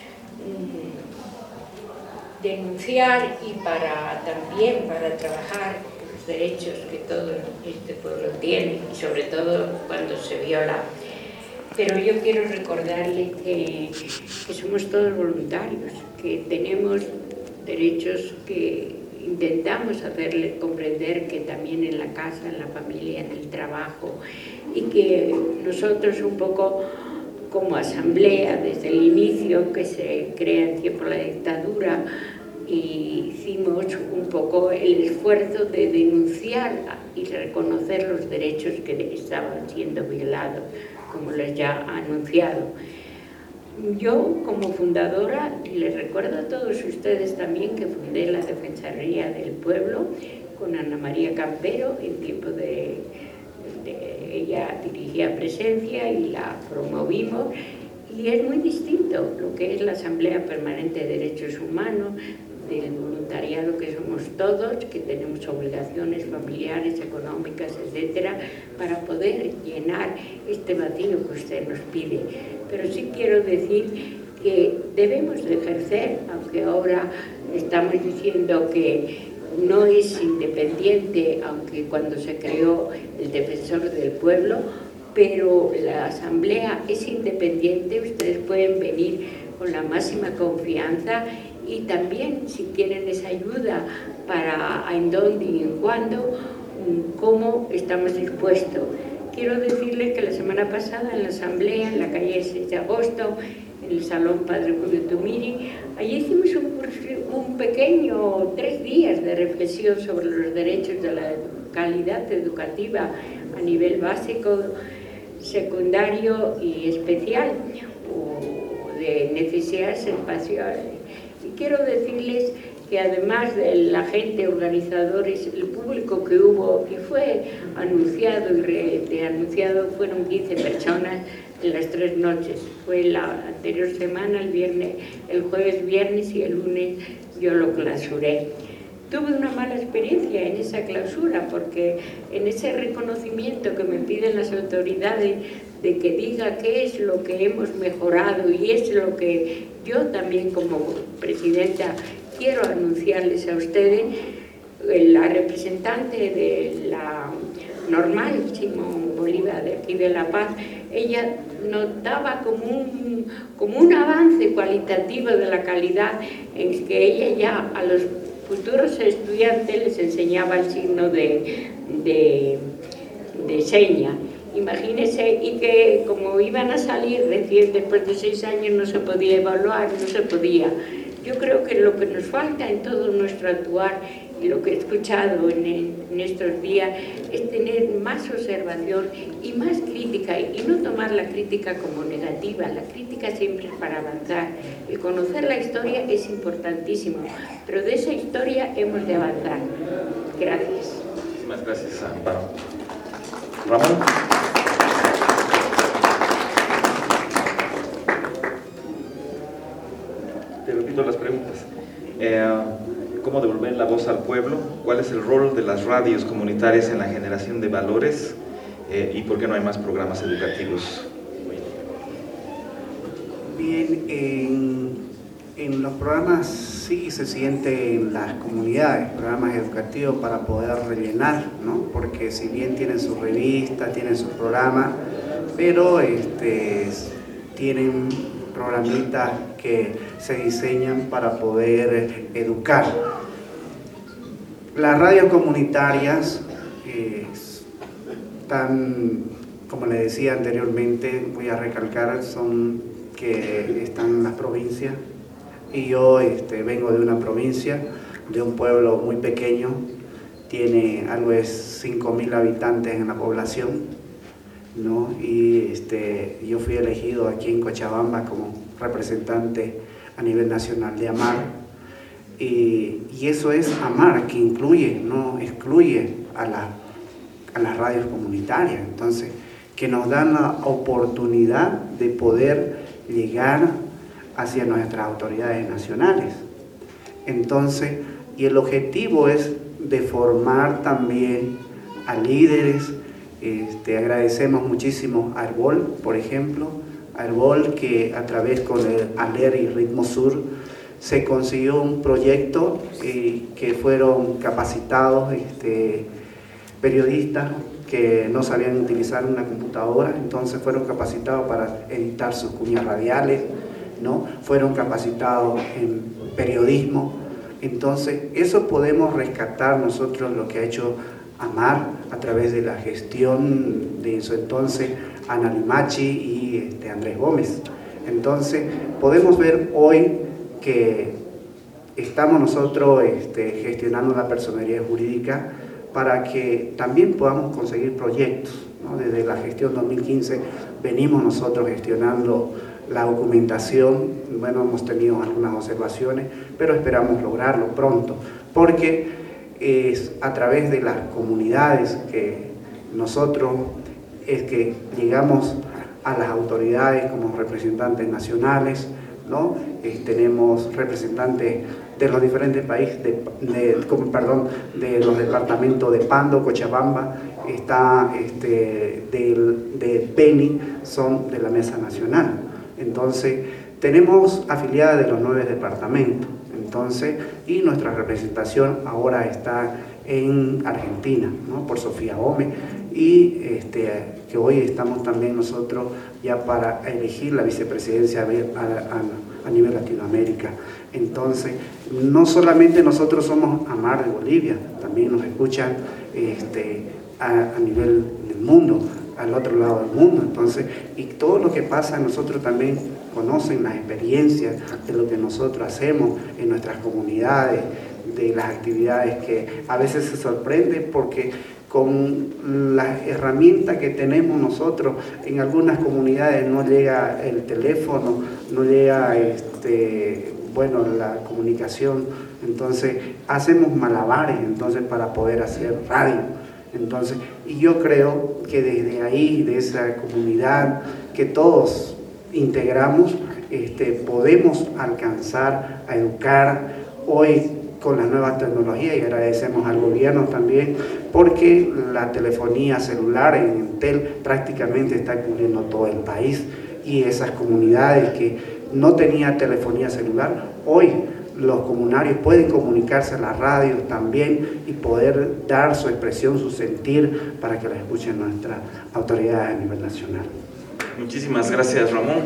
denunciar y también para trabajar los derechos que todo este pueblo tiene y sobre todo cuando se viola. Pero yo quiero recordarle que somos todos voluntarios, que tenemos derechos que intentamos hacerle comprender que también en la casa, en la familia, en el trabajo, y que nosotros un poco como asamblea desde el inicio, que se crea en tiempo de la dictadura, y hicimos un poco el esfuerzo de denunciar y reconocer los derechos que estaban siendo violados, como les ya ha anunciado. Yo, como fundadora, les recuerdo a todos ustedes también que fundé la Defensoría del Pueblo con Ana María Campero en tiempo de ella dirigía Presencia y la promovimos, y es muy distinto lo que es la Asamblea Permanente de Derechos Humanos, del voluntariado que somos todos, que tenemos obligaciones familiares, económicas, etcétera, para poder llenar este vacío que usted nos pide. Pero sí quiero decir que debemos de ejercer, aunque ahora estamos diciendo que no es independiente, aunque cuando se creó el Defensor del Pueblo, pero la Asamblea es independiente, ustedes pueden venir con la máxima confianza, y también si quieren esa ayuda para en dónde y en cuándo, cómo estamos dispuestos. Quiero decirles que la semana pasada en la Asamblea, en la calle 6 de agosto, en el Salón Padre Julio Tumiri, allí hicimos un pequeño 3 días de reflexión sobre los derechos de la calidad educativa a nivel básico, secundario y especial, o de necesidades espaciales. Y quiero decirles que además de la gente, organizadores, el público que hubo y fue anunciado y reanunciado fueron 15 personas en las 3 noches. Fue la anterior semana, el jueves, viernes y el lunes yo lo clausuré. Tuve una mala experiencia en esa clausura porque en ese reconocimiento que me piden las autoridades de que diga qué es lo que hemos mejorado y es lo que yo también como presidenta quiero anunciarles a ustedes, la representante de la normal, Simón Bolívar, de aquí de La Paz, ella notaba como un avance cualitativo de la calidad en que ella ya a los futuros estudiantes les enseñaba el signo de seña. Imagínense, y que como iban a salir recién después de 6 años no se podía evaluar, no se podía. Yo creo que lo que nos falta en todo nuestro actuar y lo que he escuchado en estos días es tener más observación y más crítica, y no tomar la crítica como negativa. La crítica siempre es para avanzar. El conocer la historia es importantísimo, pero de esa historia hemos de avanzar. Gracias. Muchísimas gracias, Amparo. Ramón. Te repito las preguntas. ¿Cómo devolver la voz al pueblo? ¿Cuál es el rol de las radios comunitarias en la generación de valores? ¿Y por qué no hay más programas educativos? Bien, en los programas sí se siente en las comunidades, programas educativos para poder rellenar, ¿no? Porque si bien tienen su revista, tienen su programa, pero tienen programitas que se diseñan para poder educar. Las radios comunitarias están, como le decía anteriormente, voy a recalcar, son que están en las provincias, y yo vengo de una provincia, de un pueblo muy pequeño, tiene algo de 5.000 habitantes en la población, ¿no? Y yo fui elegido aquí en Cochabamba como representante a nivel nacional de AMAR, y eso es AMAR, que incluye, no excluye a las radios comunitarias, entonces que nos dan la oportunidad de poder llegar hacia nuestras autoridades nacionales. Entonces, y el objetivo es de formar también a líderes. Agradecemos muchísimo a Herbol, por ejemplo, a Herbol, que a través con el ALER y Ritmo Sur se consiguió un proyecto que fueron capacitados periodistas que no sabían utilizar una computadora, entonces fueron capacitados para editar sus cuñas radiales, ¿no? Fueron capacitados en periodismo. Entonces eso podemos rescatar nosotros, lo que ha hecho AMAR, a través de la gestión de en su entonces Ana Limachi y Andrés Gómez. Entonces, podemos ver hoy que estamos nosotros gestionando la personería jurídica para que también podamos conseguir proyectos, ¿no? Desde la gestión 2015 venimos nosotros gestionando la documentación. Bueno, hemos tenido algunas observaciones, pero esperamos lograrlo pronto, porque es a través de las comunidades que nosotros es que llegamos a las autoridades como representantes nacionales, ¿no? Tenemos representantes de los diferentes países, de los departamentos de Pando, Cochabamba, está de Beni, son de la Mesa Nacional. Entonces, tenemos afiliadas de los 9 departamentos. Entonces, y nuestra representación ahora está en Argentina, ¿no? Por Sofía Gómez, y que hoy estamos también nosotros ya para elegir la vicepresidencia a nivel Latinoamérica. Entonces, no solamente nosotros somos AMAR de Bolivia, también nos escuchan a nivel del mundo, al otro lado del mundo. Entonces, y todo lo que pasa, nosotros también conocen las experiencias de lo que nosotros hacemos en nuestras comunidades, de las actividades que a veces se sorprende porque con las herramientas que tenemos nosotros en algunas comunidades no llega el teléfono, no llega la comunicación. Entonces hacemos malabares entonces para poder hacer radio. Entonces, y yo creo que desde ahí, de esa comunidad que todos integramos, podemos alcanzar a educar hoy con las nuevas tecnologías, y agradecemos al gobierno también porque la telefonía celular en Entel prácticamente está cubriendo todo el país, y esas comunidades que no tenían telefonía celular, hoy los comunarios pueden comunicarse a la radio también y poder dar su expresión, su sentir, para que la escuchen nuestras autoridades a nivel nacional. Muchísimas gracias, Ramón.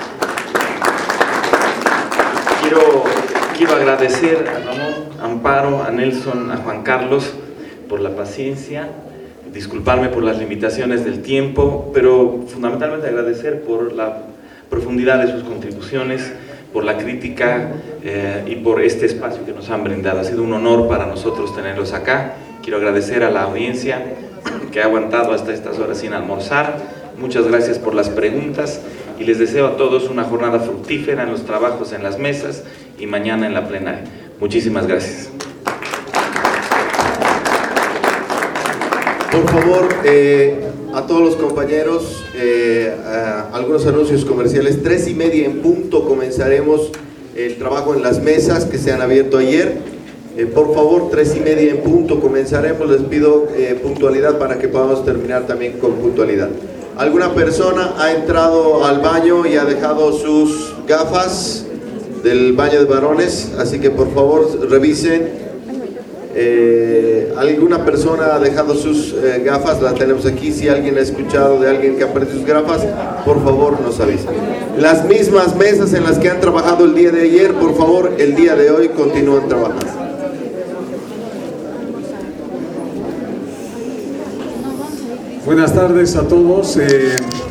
Quiero agradecer a Ramón, a Amparo, a Nelson, a Juan Carlos por la paciencia, disculparme por las limitaciones del tiempo, pero fundamentalmente agradecer por la profundidad de sus contribuciones, por la crítica y por este espacio que nos han brindado. Ha sido un honor para nosotros tenerlos acá. Quiero agradecer a la audiencia que ha aguantado hasta estas horas sin almorzar. Muchas gracias por las preguntas y les deseo a todos una jornada fructífera en los trabajos en las mesas y mañana en la plenaria. Muchísimas gracias. Por favor, a todos los compañeros, algunos anuncios comerciales. 3:30 en punto comenzaremos el trabajo en las mesas que se han abierto ayer. Por favor, 3:30 en punto comenzaremos. Les pido puntualidad para que podamos terminar también con puntualidad. ¿Alguna persona ha entrado al baño y ha dejado sus gafas del baño de varones? Así que por favor revisen. ¿Alguna persona ha dejado sus gafas? La tenemos aquí. Si alguien ha escuchado de alguien que ha perdido sus gafas, por favor nos avisa. Las mismas mesas en las que han trabajado el día de ayer, por favor, el día de hoy continúen trabajando. Buenas tardes a todos.